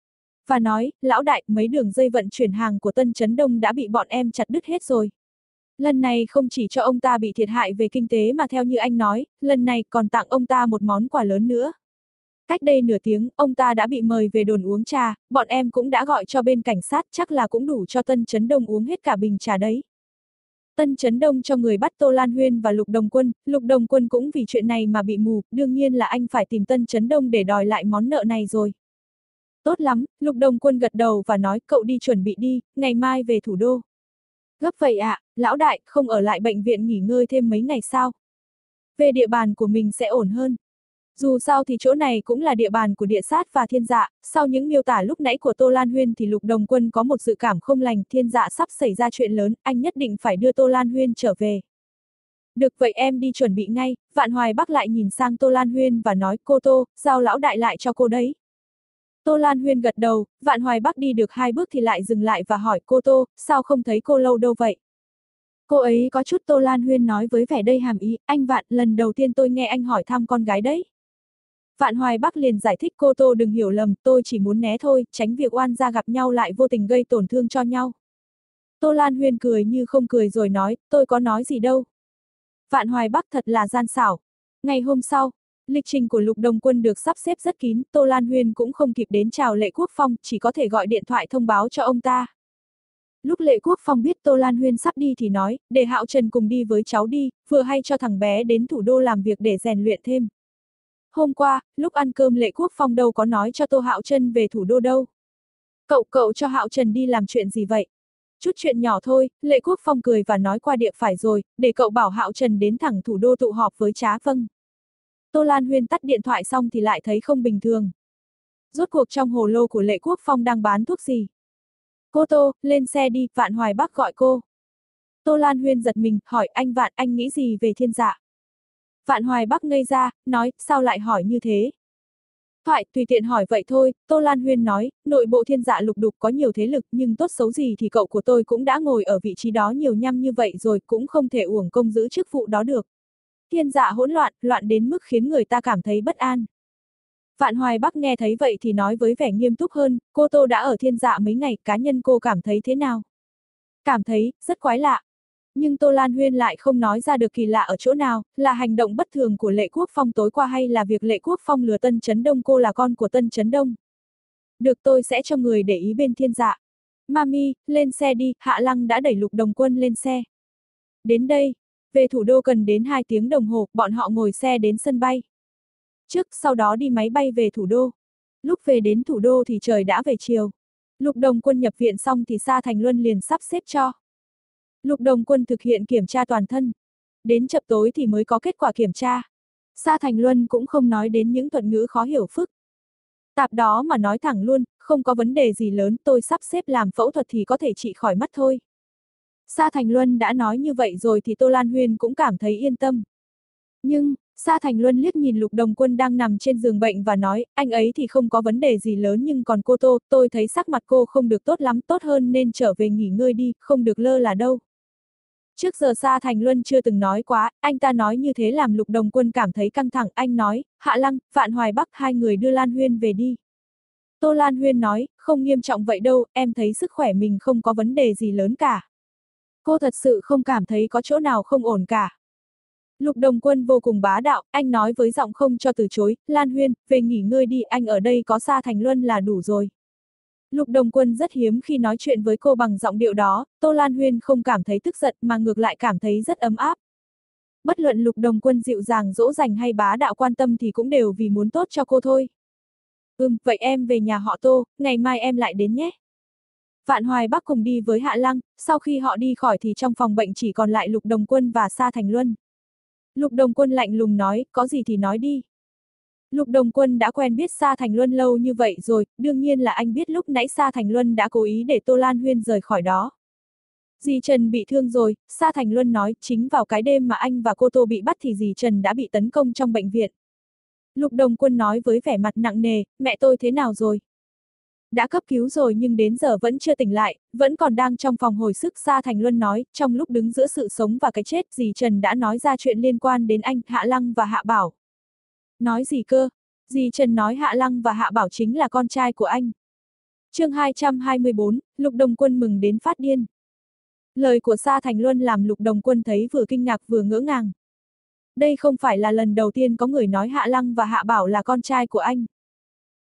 Và nói, lão đại, mấy đường dây vận chuyển hàng của Tân Trấn Đông đã bị bọn em chặt đứt hết rồi. Lần này không chỉ cho ông ta bị thiệt hại về kinh tế mà theo như anh nói, lần này còn tặng ông ta một món quà lớn nữa. Cách đây nửa tiếng, ông ta đã bị mời về đồn uống trà, bọn em cũng đã gọi cho bên cảnh sát, chắc là cũng đủ cho Tân Chấn Đông uống hết cả bình trà đấy. Tân Chấn Đông cho người bắt Tô Lan Huyên và Lục Đồng Quân, Lục Đồng Quân cũng vì chuyện này mà bị mù, đương nhiên là anh phải tìm Tân Chấn Đông để đòi lại món nợ này rồi. Tốt lắm, Lục Đồng Quân gật đầu và nói cậu đi chuẩn bị đi, ngày mai về thủ đô. Gấp vậy ạ, à, lão đại, không ở lại bệnh viện nghỉ ngơi thêm mấy ngày sao? Về địa bàn của mình sẽ ổn hơn. Dù sao thì chỗ này cũng là địa bàn của địa sát và thiên dạ, sau những miêu tả lúc nãy của Tô Lan Huyên thì Lục Đồng Quân có một dự cảm không lành, thiên dạ sắp xảy ra chuyện lớn, anh nhất định phải đưa Tô Lan Huyên trở về. Được vậy em đi chuẩn bị ngay, Vạn Hoài Bắc lại nhìn sang Tô Lan Huyên và nói cô Tô, giao lão đại lại cho cô đấy. Tô Lan Huyên gật đầu, Vạn Hoài Bắc đi được hai bước thì lại dừng lại và hỏi cô Tô, sao không thấy cô lâu đâu vậy? Cô ấy có chút Tô Lan Huyên nói với vẻ đầy hàm ý, anh Vạn, lần đầu tiên tôi nghe anh hỏi thăm con gái đấy. Vạn Hoài Bắc liền giải thích cô Tô đừng hiểu lầm, tôi chỉ muốn né thôi, tránh việc oan gia gặp nhau lại vô tình gây tổn thương cho nhau. Tô Lan Huyên cười như không cười rồi nói, tôi có nói gì đâu. Vạn Hoài Bắc thật là gian xảo. Ngày hôm sau, lịch trình của Lục Đồng Quân được sắp xếp rất kín, Tô Lan Huyên cũng không kịp đến chào Lệ Quốc Phong, chỉ có thể gọi điện thoại thông báo cho ông ta. Lúc Lệ Quốc Phong biết Tô Lan Huyên sắp đi thì nói, để Hạo Trần cùng đi với cháu đi, vừa hay cho thằng bé đến thủ đô làm việc để rèn luyện thêm. Hôm qua, lúc ăn cơm Lệ Quốc Phong đâu có nói cho Tô Hạo Trần về thủ đô đâu. Cậu cậu cho Hạo Trần đi làm chuyện gì vậy? Chút chuyện nhỏ thôi, Lệ Quốc Phong cười và nói qua địa phải rồi, để cậu bảo Hạo Trần đến thẳng thủ đô tụ họp với Trá Vâng. Tô Lan Huyên tắt điện thoại xong thì lại thấy không bình thường. Rốt cuộc trong hồ lô của Lệ Quốc Phong đang bán thuốc gì? Cô Tô, lên xe đi, Vạn Hoài Bắc gọi cô. Tô Lan Huyên giật mình, hỏi anh Vạn, anh nghĩ gì về thiên dạ? Vạn Hoài Bắc ngây ra, nói, sao lại hỏi như thế? Thoại, tùy tiện hỏi vậy thôi, Tô Lan Huyên nói, nội bộ thiên dạ lục đục có nhiều thế lực nhưng tốt xấu gì thì cậu của tôi cũng đã ngồi ở vị trí đó nhiều năm như vậy rồi, cũng không thể uổng công giữ chức vụ đó được. Thiên dạ hỗn loạn, loạn đến mức khiến người ta cảm thấy bất an. Vạn Hoài Bắc nghe thấy vậy thì nói với vẻ nghiêm túc hơn, cô Tô đã ở thiên dạ mấy ngày, cá nhân cô cảm thấy thế nào? Cảm thấy, rất quái lạ. Nhưng Tô Lan Huyên lại không nói ra được kỳ lạ ở chỗ nào, là hành động bất thường của Lệ Quốc Phong tối qua hay là việc Lệ Quốc Phong lừa Tân Chấn Đông cô là con của Tân Chấn Đông. Được, tôi sẽ cho người để ý bên thiên dạ. Mami, lên xe đi, Hạ Lăng đã đẩy Lục Đồng Quân lên xe. Đến đây, về thủ đô cần đến hai tiếng đồng hồ, bọn họ ngồi xe đến sân bay. Trước, sau đó đi máy bay về thủ đô. Lúc về đến thủ đô thì trời đã về chiều. Lục Đồng Quân nhập viện xong thì Sa Thành Luân liền sắp xếp cho Lục Đồng Quân thực hiện kiểm tra toàn thân. Đến chập tối thì mới có kết quả kiểm tra. Sa Thành Luân cũng không nói đến những thuật ngữ khó hiểu phức tạp đó mà nói thẳng luôn, không có vấn đề gì lớn, tôi sắp xếp làm phẫu thuật thì có thể trị khỏi mắt thôi. Sa Thành Luân đã nói như vậy rồi thì Tô Lan Huyên cũng cảm thấy yên tâm. Nhưng, Sa Thành Luân liếc nhìn Lục Đồng Quân đang nằm trên giường bệnh và nói, anh ấy thì không có vấn đề gì lớn nhưng còn cô Tô, tôi thấy sắc mặt cô không được tốt lắm, tốt hơn nên trở về nghỉ ngơi đi, không được lơ là đâu. Trước giờ Sa Thành Luân chưa từng nói quá, anh ta nói như thế làm Lục Đồng Quân cảm thấy căng thẳng, anh nói, Hạ Lăng, Vạn Hoài Bắc hai người đưa Lan Huyên về đi. Tô Lan Huyên nói, không nghiêm trọng vậy đâu, em thấy sức khỏe mình không có vấn đề gì lớn cả. Cô thật sự không cảm thấy có chỗ nào không ổn cả. Lục Đồng Quân vô cùng bá đạo, anh nói với giọng không cho từ chối, Lan Huyên, về nghỉ ngơi đi, anh ở đây có Sa Thành Luân là đủ rồi. Lục Đồng Quân rất hiếm khi nói chuyện với cô bằng giọng điệu đó, Tô Lan Huyên không cảm thấy tức giận mà ngược lại cảm thấy rất ấm áp. Bất luận Lục Đồng Quân dịu dàng dỗ dành hay bá đạo quan tâm thì cũng đều vì muốn tốt cho cô thôi. Ừm, vậy em về nhà họ Tô, ngày mai em lại đến nhé. Vạn Hoài Bắc cùng đi với Hạ Lăng, sau khi họ đi khỏi thì trong phòng bệnh chỉ còn lại Lục Đồng Quân và Sa Thành Luân. Lục Đồng Quân lạnh lùng nói, có gì thì nói đi. Lục Đồng Quân đã quen biết Sa Thành Luân lâu như vậy rồi, đương nhiên là anh biết lúc nãy Sa Thành Luân đã cố ý để Tô Lan Huyên rời khỏi đó. Dì Trần bị thương rồi, Sa Thành Luân nói, chính vào cái đêm mà anh và cô Tô bị bắt thì dì Trần đã bị tấn công trong bệnh viện. Lục Đồng Quân nói với vẻ mặt nặng nề, mẹ tôi thế nào rồi? Đã cấp cứu rồi nhưng đến giờ vẫn chưa tỉnh lại, vẫn còn đang trong phòng hồi sức. Sa Thành Luân nói, trong lúc đứng giữa sự sống và cái chết, dì Trần đã nói ra chuyện liên quan đến anh, Hạ Lăng và Hạ Bảo. Nói gì cơ? Dì Trần nói Hạ Lăng và Hạ Bảo chính là con trai của anh. Chương hai trăm hai mươi bốn, Lục Đồng Quân mừng đến phát điên. Lời của Sa Thành Luân làm Lục Đồng Quân thấy vừa kinh ngạc vừa ngỡ ngàng. Đây không phải là lần đầu tiên có người nói Hạ Lăng và Hạ Bảo là con trai của anh.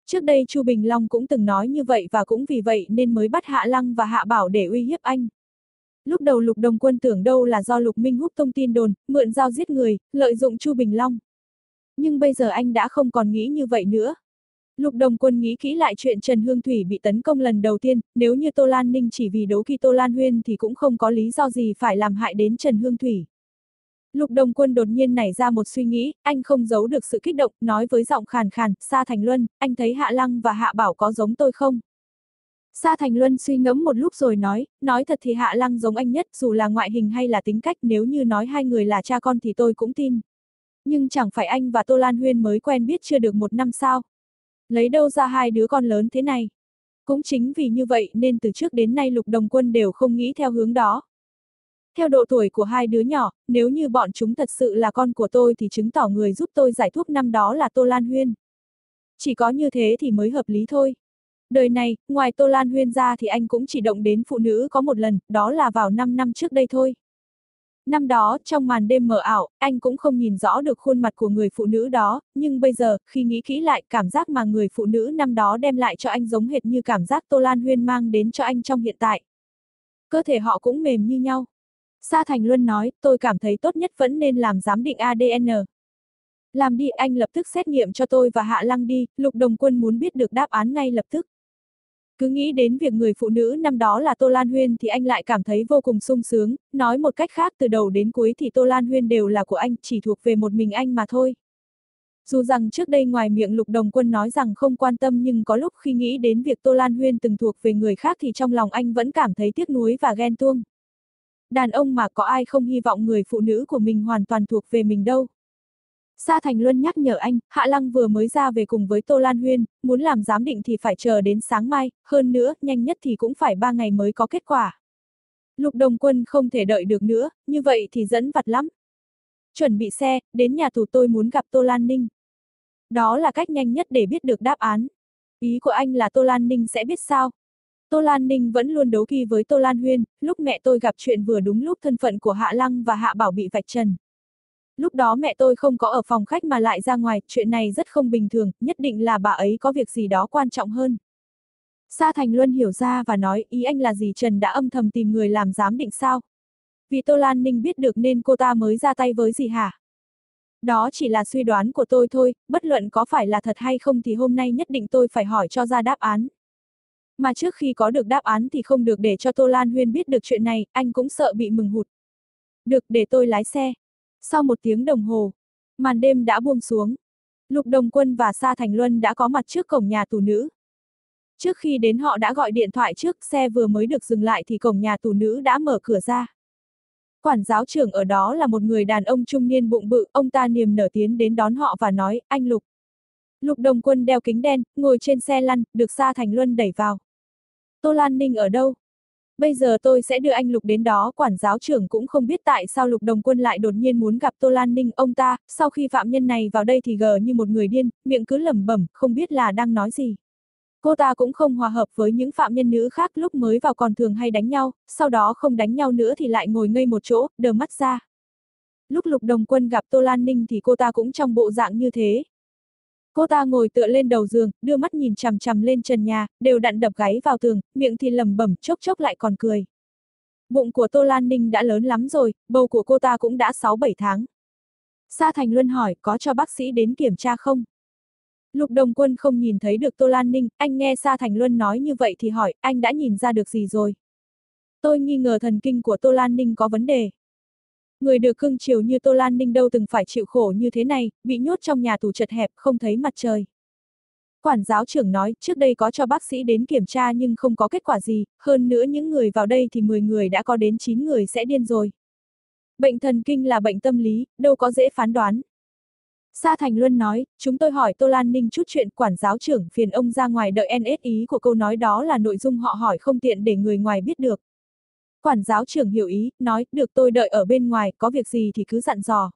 Trước đây Chu Bình Long cũng từng nói như vậy và cũng vì vậy nên mới bắt Hạ Lăng và Hạ Bảo để uy hiếp anh. Lúc đầu Lục Đồng Quân tưởng đâu là do Lục Minh Húc tung tin đồn, mượn dao giết người, lợi dụng Chu Bình Long. Nhưng bây giờ anh đã không còn nghĩ như vậy nữa. Lục Đồng Quân nghĩ kỹ lại chuyện Trần Hương Thủy bị tấn công lần đầu tiên, nếu như Tô Lan Ninh chỉ vì đố kỵ Tô Lan Huyên thì cũng không có lý do gì phải làm hại đến Trần Hương Thủy. Lục Đồng Quân đột nhiên nảy ra một suy nghĩ, anh không giấu được sự kích động, nói với giọng khàn khàn, Sa Thành Luân, anh thấy Hạ Lăng và Hạ Bảo có giống tôi không? Sa Thành Luân suy ngẫm một lúc rồi nói, nói thật thì Hạ Lăng giống anh nhất, dù là ngoại hình hay là tính cách, nếu như nói hai người là cha con thì tôi cũng tin. Nhưng chẳng phải anh và Tô Lan Huyên mới quen biết chưa được một năm sao? Lấy đâu ra hai đứa con lớn thế này? Cũng chính vì như vậy nên từ trước đến nay Lục Đồng Quân đều không nghĩ theo hướng đó. Theo độ tuổi của hai đứa nhỏ, nếu như bọn chúng thật sự là con của tôi thì chứng tỏ người giúp tôi giải thuốc năm đó là Tô Lan Huyên. Chỉ có như thế thì mới hợp lý thôi. Đời này, ngoài Tô Lan Huyên ra thì anh cũng chỉ động đến phụ nữ có một lần, đó là vào năm năm trước đây thôi. Năm đó, trong màn đêm mờ ảo, anh cũng không nhìn rõ được khuôn mặt của người phụ nữ đó, nhưng bây giờ, khi nghĩ kỹ lại, cảm giác mà người phụ nữ năm đó đem lại cho anh giống hệt như cảm giác Tô Lan Huyên mang đến cho anh trong hiện tại. Cơ thể họ cũng mềm như nhau. Sa Thành Luân nói, tôi cảm thấy tốt nhất vẫn nên làm giám định a đê en. Làm đi, anh lập tức xét nghiệm cho tôi và Hạ Lăng đi, Lục Đồng Quân muốn biết được đáp án ngay lập tức. Cứ nghĩ đến việc người phụ nữ năm đó là Tô Lan Huyên thì anh lại cảm thấy vô cùng sung sướng, nói một cách khác từ đầu đến cuối thì Tô Lan Huyên đều là của anh, chỉ thuộc về một mình anh mà thôi. Dù rằng trước đây ngoài miệng Lục Đồng Quân nói rằng không quan tâm nhưng có lúc khi nghĩ đến việc Tô Lan Huyên từng thuộc về người khác thì trong lòng anh vẫn cảm thấy tiếc nuối và ghen tuông. Đàn ông mà có ai không hy vọng người phụ nữ của mình hoàn toàn thuộc về mình đâu. Sa Thành Luân nhắc nhở anh, Hạ Lăng vừa mới ra về cùng với Tô Lan Huyên, muốn làm giám định thì phải chờ đến sáng mai, hơn nữa, nhanh nhất thì cũng phải ba ngày mới có kết quả. Lục Đồng Quân không thể đợi được nữa, như vậy thì dẫn vặt lắm. Chuẩn bị xe, đến nhà tù tôi muốn gặp Tô Lan Ninh. Đó là cách nhanh nhất để biết được đáp án. Ý của anh là Tô Lan Ninh sẽ biết sao? Tô Lan Ninh vẫn luôn đấu kỵ với Tô Lan Huyên, lúc mẹ tôi gặp chuyện vừa đúng lúc thân phận của Hạ Lăng và Hạ Bảo bị vạch trần. Lúc đó mẹ tôi không có ở phòng khách mà lại ra ngoài, chuyện này rất không bình thường, nhất định là bà ấy có việc gì đó quan trọng hơn. Sa Thành Luân hiểu ra và nói, ý anh là gì, Trần đã âm thầm tìm người làm giám định sao? Vì Tô Lan Ninh biết được nên cô ta mới ra tay với gì hả? Đó chỉ là suy đoán của tôi thôi, bất luận có phải là thật hay không thì hôm nay nhất định tôi phải hỏi cho ra đáp án. Mà trước khi có được đáp án thì không được để cho Tô Lan Huyên biết được chuyện này, anh cũng sợ bị mừng hụt. Được, để tôi lái xe. Sau một tiếng đồng hồ, màn đêm đã buông xuống. Lục Đồng Quân và Sa Thành Luân đã có mặt trước cổng nhà tù nữ. Trước khi đến họ đã gọi điện thoại trước, xe vừa mới được dừng lại thì cổng nhà tù nữ đã mở cửa ra. Quản giáo trưởng ở đó là một người đàn ông trung niên bụng bự, ông ta niềm nở tiến đến đón họ và nói, anh Lục. Lục Đồng Quân đeo kính đen, ngồi trên xe lăn, được Sa Thành Luân đẩy vào. Tô Lan Ninh ở đâu? Bây giờ tôi sẽ đưa anh Lục đến đó, quản giáo trưởng cũng không biết tại sao Lục Đồng Quân lại đột nhiên muốn gặp Tô Lan Ninh, ông ta, sau khi phạm nhân này vào đây thì gờ như một người điên, miệng cứ lẩm bẩm, không biết là đang nói gì. Cô ta cũng không hòa hợp với những phạm nhân nữ khác, lúc mới vào còn thường hay đánh nhau, sau đó không đánh nhau nữa thì lại ngồi ngây một chỗ, đờ mắt ra. Lúc Lục Đồng Quân gặp Tô Lan Ninh thì cô ta cũng trong bộ dạng như thế. Cô ta ngồi tựa lên đầu giường, đưa mắt nhìn chằm chằm lên trần nhà, đều đặn đập gáy vào tường, miệng thì lẩm bẩm, chốc chốc lại còn cười. Bụng của Tô Lan Ninh đã lớn lắm rồi, bầu của cô ta cũng đã sáu bảy tháng. Sa Thành Luân hỏi, có cho bác sĩ đến kiểm tra không? Lục Đồng Quân không nhìn thấy được Tô Lan Ninh, anh nghe Sa Thành Luân nói như vậy thì hỏi, anh đã nhìn ra được gì rồi? Tôi nghi ngờ thần kinh của Tô Lan Ninh có vấn đề. Người được cưng chiều như Tô Lan Ninh đâu từng phải chịu khổ như thế này, bị nhốt trong nhà tù chật hẹp, không thấy mặt trời. Quản giáo trưởng nói, trước đây có cho bác sĩ đến kiểm tra nhưng không có kết quả gì, hơn nữa những người vào đây thì mười người đã có đến chín người sẽ điên rồi. Bệnh thần kinh là bệnh tâm lý, đâu có dễ phán đoán. Sa Thành Luân nói, chúng tôi hỏi Tô Lan Ninh chút chuyện, quản giáo trưởng phiền ông ra ngoài đợi en ét, ý của câu nói đó là nội dung họ hỏi không tiện để người ngoài biết được. Quản giáo trưởng hiểu ý, nói, được tôi đợi ở bên ngoài, có việc gì thì cứ dặn dò.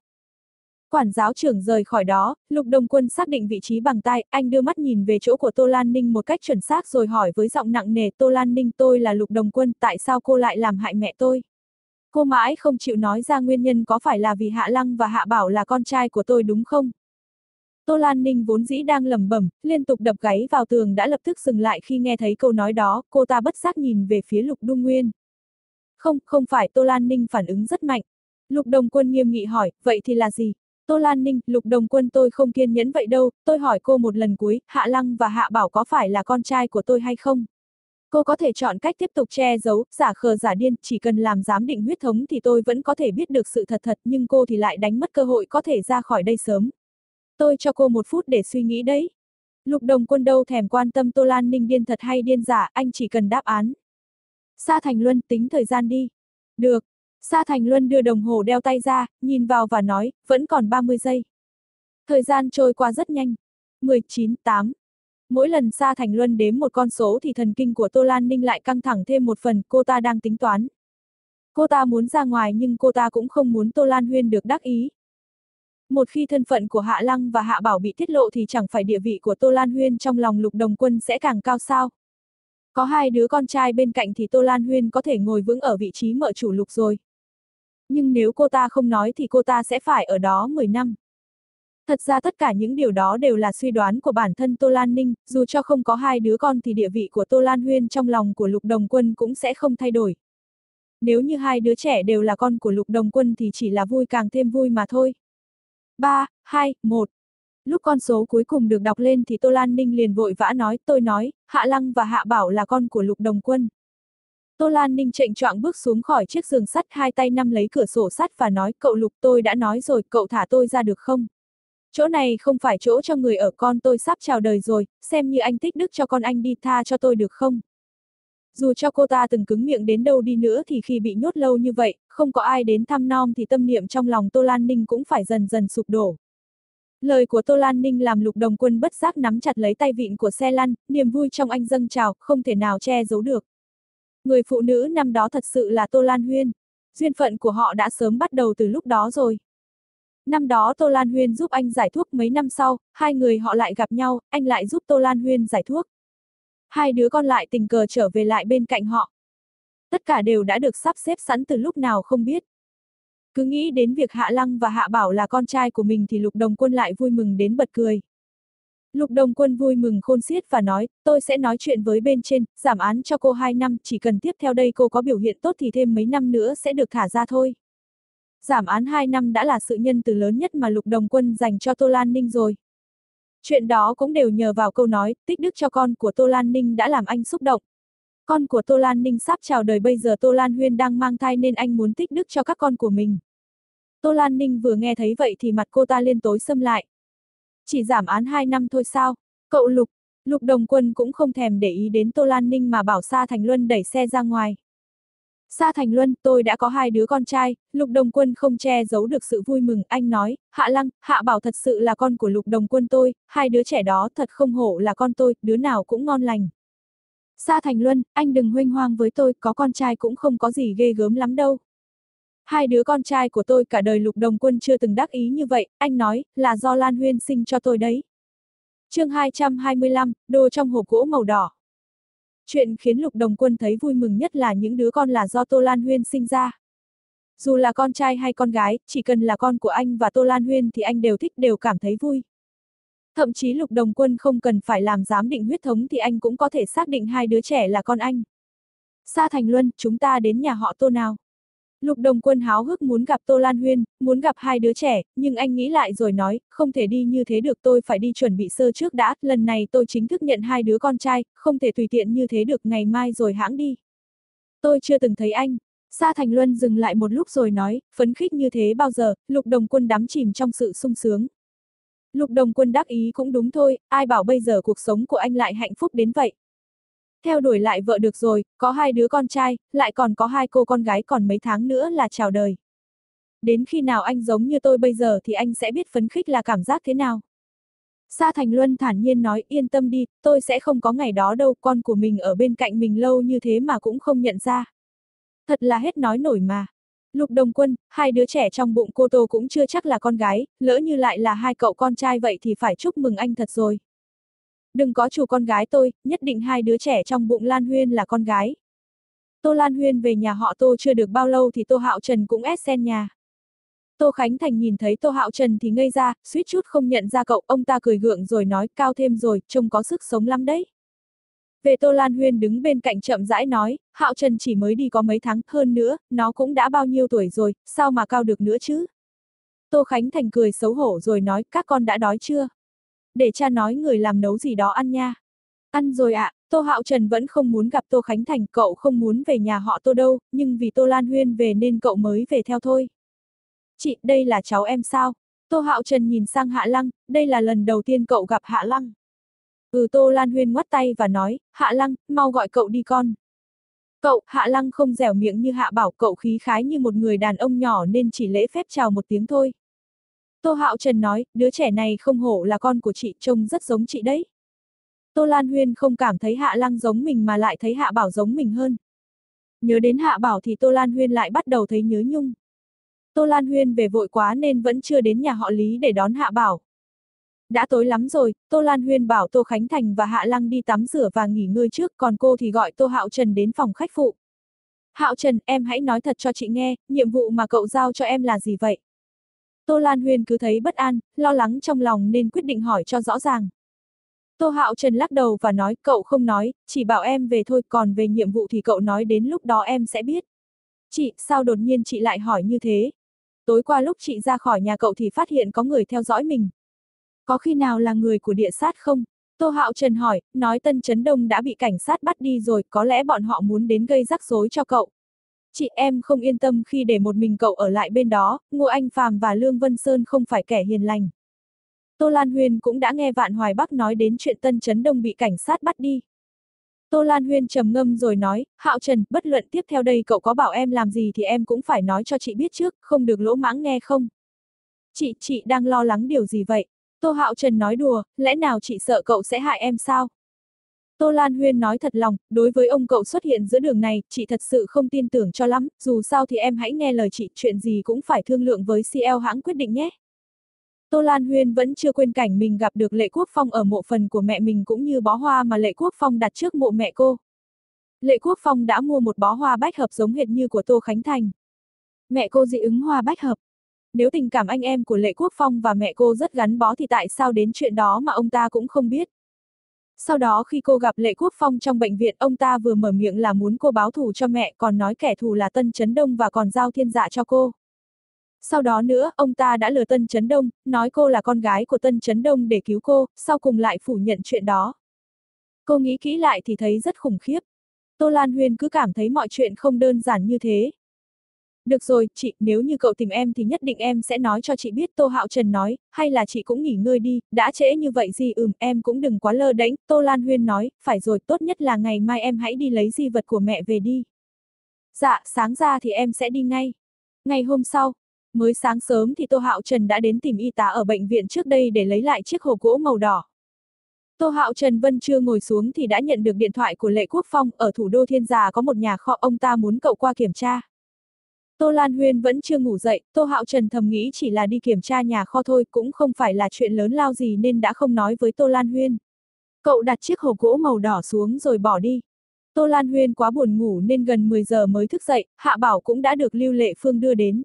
Quản giáo trưởng rời khỏi đó, Lục Đồng Quân xác định vị trí bằng tay, anh đưa mắt nhìn về chỗ của Tô Lan Ninh một cách chuẩn xác rồi hỏi với giọng nặng nề, Tô Lan Ninh, tôi là Lục Đồng Quân, tại sao cô lại làm hại mẹ tôi? Cô mãi không chịu nói ra nguyên nhân, có phải là vì Hạ Lăng và Hạ Bảo là con trai của tôi đúng không? Tô Lan Ninh vốn dĩ đang lẩm bẩm, liên tục đập gáy vào tường đã lập tức dừng lại khi nghe thấy câu nói đó, cô ta bất giác nhìn về phía Lục Đông Nguyên. Không, không phải. Tô Lan Ninh phản ứng rất mạnh. Lục Đồng Quân nghiêm nghị hỏi, vậy thì là gì? Tô Lan Ninh, Lục Đồng Quân tôi không kiên nhẫn vậy đâu, tôi hỏi cô một lần cuối, Hạ Lăng và Hạ Bảo có phải là con trai của tôi hay không? Cô có thể chọn cách tiếp tục che giấu, giả khờ giả điên, chỉ cần làm giám định huyết thống thì tôi vẫn có thể biết được sự thật thật, nhưng cô thì lại đánh mất cơ hội có thể ra khỏi đây sớm. Tôi cho cô một phút để suy nghĩ đấy. Lục Đồng Quân đâu thèm quan tâm Tô Lan Ninh điên thật hay điên giả, anh chỉ cần đáp án. Sa Thành Luân, tính thời gian đi. Được. Sa Thành Luân đưa đồng hồ đeo tay ra, nhìn vào và nói, vẫn còn ba mươi giây. Thời gian trôi qua rất nhanh. mười chín, tám. Mỗi lần Sa Thành Luân đếm một con số thì thần kinh của Tô Lan Ninh lại căng thẳng thêm một phần, cô ta đang tính toán. Cô ta muốn ra ngoài nhưng cô ta cũng không muốn Tô Lan Huyên được đắc ý. Một khi thân phận của Hạ Lăng và Hạ Bảo bị tiết lộ thì chẳng phải địa vị của Tô Lan Huyên trong lòng Lục Đồng Quân sẽ càng cao sao. Có hai đứa con trai bên cạnh thì Tô Lan Huyên có thể ngồi vững ở vị trí mợ chủ Lục rồi. Nhưng nếu cô ta không nói thì cô ta sẽ phải ở đó mười năm. Thật ra tất cả những điều đó đều là suy đoán của bản thân Tô Lan Ninh, dù cho không có hai đứa con thì địa vị của Tô Lan Huyên trong lòng của Lục Đồng Quân cũng sẽ không thay đổi. Nếu như hai đứa trẻ đều là con của Lục Đồng Quân thì chỉ là vui càng thêm vui mà thôi. ba, hai, một. Lúc con số cuối cùng được đọc lên thì Tô Lan Ninh liền vội vã nói, tôi nói, Hạ Lăng và Hạ Bảo là con của Lục Đồng Quân. Tô Lan Ninh chệnh choạng bước xuống khỏi chiếc giường sắt, hai tay nắm lấy cửa sổ sắt và nói, cậu Lục, tôi đã nói rồi, cậu thả tôi ra được không? Chỗ này không phải chỗ cho người ở, con tôi sắp chào đời rồi, xem như anh tích đức cho con anh đi, tha cho tôi được không? Dù cho cô ta từng cứng miệng đến đâu đi nữa thì khi bị nhốt lâu như vậy, không có ai đến thăm nom thì tâm niệm trong lòng Tô Lan Ninh cũng phải dần dần sụp đổ. Lời của Tô Lan Ninh làm Lục Đồng Quân bất giác nắm chặt lấy tay vịn của xe lăn, niềm vui trong anh dâng trào, không thể nào che giấu được. Người phụ nữ năm đó thật sự là Tô Lan Huyên. Duyên phận của họ đã sớm bắt đầu từ lúc đó rồi. Năm đó Tô Lan Huyên giúp anh giải thuốc, mấy năm sau, hai người họ lại gặp nhau, anh lại giúp Tô Lan Huyên giải thuốc. Hai đứa con lại tình cờ trở về lại bên cạnh họ. Tất cả đều đã được sắp xếp sẵn từ lúc nào không biết. Cứ nghĩ đến việc Hạ Lăng và Hạ Bảo là con trai của mình thì Lục Đồng Quân lại vui mừng đến bật cười. Lục Đồng Quân vui mừng khôn xiết và nói, tôi sẽ nói chuyện với bên trên, giảm án cho cô hai năm, chỉ cần tiếp theo đây cô có biểu hiện tốt thì thêm mấy năm nữa sẽ được thả ra thôi. Giảm án hai năm đã là sự nhân từ lớn nhất mà Lục Đồng Quân dành cho Tô Lan Ninh rồi. Chuyện đó cũng đều nhờ vào câu nói, tích đức cho con của Tô Lan Ninh đã làm anh xúc động. Con của Tô Lan Ninh sắp chào đời, bây giờ Tô Lan Huyên đang mang thai nên anh muốn tích đức cho các con của mình. Tô Lan Ninh vừa nghe thấy vậy thì mặt cô ta liên tối sầm lại. Chỉ giảm án hai năm thôi sao? Cậu Lục, Lục Đồng Quân cũng không thèm để ý đến Tô Lan Ninh mà bảo Sa Thành Luân đẩy xe ra ngoài. Sa Thành Luân, tôi đã có hai đứa con trai. Lục Đồng Quân không che giấu được sự vui mừng, anh nói, Hạ Lăng, Hạ Bảo thật sự là con của Lục Đồng Quân tôi, hai đứa trẻ đó thật không hổ là con tôi, đứa nào cũng ngon lành. Sa Thành Luân, anh đừng huênh hoang với tôi, có con trai cũng không có gì ghê gớm lắm đâu. Hai đứa con trai của tôi cả đời Lục Đồng Quân chưa từng đắc ý như vậy, anh nói, là do Lan Huyên sinh cho tôi đấy. Chương hai trăm hai mươi lăm, đồ trong hộp gỗ màu đỏ. Chuyện khiến Lục Đồng Quân thấy vui mừng nhất là những đứa con là do Tô Lan Huyên sinh ra. Dù là con trai hay con gái, chỉ cần là con của anh và Tô Lan Huyên thì anh đều thích, đều cảm thấy vui. Thậm chí Lục Đồng Quân không cần phải làm giám định huyết thống thì anh cũng có thể xác định hai đứa trẻ là con anh. Sa Thành Luân, chúng ta đến nhà họ Tô nào. Lục Đồng Quân háo hức muốn gặp Tô Lan Huyên, muốn gặp hai đứa trẻ, nhưng anh nghĩ lại rồi nói, không thể đi như thế được, tôi phải đi chuẩn bị sơ trước đã, lần này tôi chính thức nhận hai đứa con trai, không thể tùy tiện như thế được, ngày mai rồi hãng đi. Tôi chưa từng thấy anh. Sa Thành Luân dừng lại một lúc rồi nói, phấn khích như thế bao giờ, Lục Đồng Quân đắm chìm trong sự sung sướng. Lục Đồng Quân đắc ý cũng đúng thôi, ai bảo bây giờ cuộc sống của anh lại hạnh phúc đến vậy. Theo đuổi lại vợ được rồi, có hai đứa con trai, lại còn có hai cô con gái, còn mấy tháng nữa là chào đời. Đến khi nào anh giống như tôi bây giờ thì anh sẽ biết phấn khích là cảm giác thế nào. Sa Thành Luân thản nhiên nói, yên tâm đi, tôi sẽ không có ngày đó đâu, con của mình ở bên cạnh mình lâu như thế mà cũng không nhận ra. Thật là hết nói nổi mà. Lục Đồng Quân, hai đứa trẻ trong bụng cô Tô cũng chưa chắc là con gái, lỡ như lại là hai cậu con trai vậy thì phải chúc mừng anh thật rồi. Đừng có chủ con gái tôi, nhất định hai đứa trẻ trong bụng Lan Huyên là con gái. Tô Lan Huyên về nhà họ Tô chưa được bao lâu thì Tô Hạo Trần cũng ép sen nhà. Tô Khánh Thành nhìn thấy Tô Hạo Trần thì ngây ra, suýt chút không nhận ra cậu, ông ta cười gượng rồi nói, cao thêm rồi, trông có sức sống lắm đấy. Về Tô Lan Huyên đứng bên cạnh chậm rãi nói, Hạo Trần chỉ mới đi có mấy tháng, hơn nữa, nó cũng đã bao nhiêu tuổi rồi, sao mà cao được nữa chứ? Tô Khánh Thành cười xấu hổ rồi nói, các con đã đói chưa? Để cha nói người làm nấu gì đó ăn nha. Ăn rồi ạ, à, Tô Hạo Trần vẫn không muốn gặp Tô Khánh Thành, cậu không muốn về nhà họ Tô đâu, nhưng vì Tô Lan Huyên về nên cậu mới về theo thôi. Chị, đây là cháu em sao? Tô Hạo Trần nhìn sang Hạ Lăng, đây là lần đầu tiên cậu gặp Hạ Lăng. Ừ, Tô Lan Huyên ngoắt tay và nói, Hạ Lăng, mau gọi cậu đi con. Cậu, Hạ Lăng không dẻo miệng như Hạ Bảo, cậu khí khái như một người đàn ông nhỏ nên chỉ lễ phép chào một tiếng thôi. Tô Hạo Trần nói, đứa trẻ này không hổ là con của chị, trông rất giống chị đấy. Tô Lan Huyên không cảm thấy Hạ Lăng giống mình mà lại thấy Hạ Bảo giống mình hơn. Nhớ đến Hạ Bảo thì Tô Lan Huyên lại bắt đầu thấy nhớ nhung. Tô Lan Huyên về vội quá nên vẫn chưa đến nhà họ Lý để đón Hạ Bảo. Đã tối lắm rồi, Tô Lan Huyên bảo Tô Khánh Thành và Hạ Lăng đi tắm rửa và nghỉ ngơi trước, còn cô thì gọi Tô Hạo Trần đến phòng khách phụ. Hạo Trần, em hãy nói thật cho chị nghe, nhiệm vụ mà cậu giao cho em là gì vậy? Tô Lan Huyên cứ thấy bất an, lo lắng trong lòng nên quyết định hỏi cho rõ ràng. Tô Hạo Trần lắc đầu và nói, cậu không nói, chỉ bảo em về thôi, còn về nhiệm vụ thì cậu nói đến lúc đó em sẽ biết. Chị, sao đột nhiên chị lại hỏi như thế? Tối qua lúc chị ra khỏi nhà cậu thì phát hiện có người theo dõi mình. Có khi nào là người của địa sát không? Tô Hạo Trần hỏi, nói Tân Trấn Đông đã bị cảnh sát bắt đi rồi, có lẽ bọn họ muốn đến gây rắc rối cho cậu. Chị em không yên tâm khi để một mình cậu ở lại bên đó, Ngô Anh Phàm và Lương Vân Sơn không phải kẻ hiền lành. Tô Lan Huyên cũng đã nghe Vạn Hoài Bắc nói đến chuyện Tân Trấn Đông bị cảnh sát bắt đi. Tô Lan Huyên trầm ngâm rồi nói, Hạo Trần, bất luận tiếp theo đây cậu có bảo em làm gì thì em cũng phải nói cho chị biết trước, không được lỗ mãng nghe không? Chị, chị đang lo lắng điều gì vậy? Tô Hạo Trần nói đùa, lẽ nào chị sợ cậu sẽ hại em sao? Tô Lan Huyên nói thật lòng, đối với ông cậu xuất hiện giữa đường này, chị thật sự không tin tưởng cho lắm, dù sao thì em hãy nghe lời chị, chuyện gì cũng phải thương lượng với xê lờ hãng quyết định nhé. Tô Lan Huyên vẫn chưa quên cảnh mình gặp được Lệ Quốc Phong ở mộ phần của mẹ mình cũng như bó hoa mà Lệ Quốc Phong đặt trước mộ mẹ cô. Lệ Quốc Phong đã mua một bó hoa bách hợp giống hệt như của Tô Khánh Thành. Mẹ cô dị ứng hoa bách hợp. Nếu tình cảm anh em của Lệ Quốc Phong và mẹ cô rất gắn bó thì tại sao đến chuyện đó mà ông ta cũng không biết. Sau đó khi cô gặp Lệ Quốc Phong trong bệnh viện, ông ta vừa mở miệng là muốn cô báo thù cho mẹ, còn nói kẻ thù là Tân Trấn Đông và còn giao thiên dạ cho cô. Sau đó nữa, ông ta đã lừa Tân Trấn Đông, nói cô là con gái của Tân Trấn Đông để cứu cô, sau cùng lại phủ nhận chuyện đó. Cô nghĩ kỹ lại thì thấy rất khủng khiếp. Tô Lan Huyên cứ cảm thấy mọi chuyện không đơn giản như thế. Được rồi, chị, nếu như cậu tìm em thì nhất định em sẽ nói cho chị biết, Tô Hạo Trần nói, hay là chị cũng nghỉ ngơi đi, đã trễ như vậy gì ừm, em cũng đừng quá lơ đễnh, Tô Lan Huyên nói, phải rồi, tốt nhất là ngày mai em hãy đi lấy di vật của mẹ về đi. Dạ, sáng ra thì em sẽ đi ngay. Ngày hôm sau, mới sáng sớm thì Tô Hạo Trần đã đến tìm y tá ở bệnh viện trước đây để lấy lại chiếc hộp gỗ màu đỏ. Tô Hạo Trần vẫn chưa ngồi xuống thì đã nhận được điện thoại của Lệ Quốc Phong, ở thủ đô Thiên Già có một nhà kho, ông ta muốn cậu qua kiểm tra. Tô Lan Huyên vẫn chưa ngủ dậy, Tô Hạo Trần thầm nghĩ chỉ là đi kiểm tra nhà kho thôi, cũng không phải là chuyện lớn lao gì nên đã không nói với Tô Lan Huyên. Cậu đặt chiếc hộp gỗ màu đỏ xuống rồi bỏ đi. Tô Lan Huyên quá buồn ngủ nên gần mười giờ mới thức dậy, Hạ Bảo cũng đã được Lưu Lệ Phương đưa đến.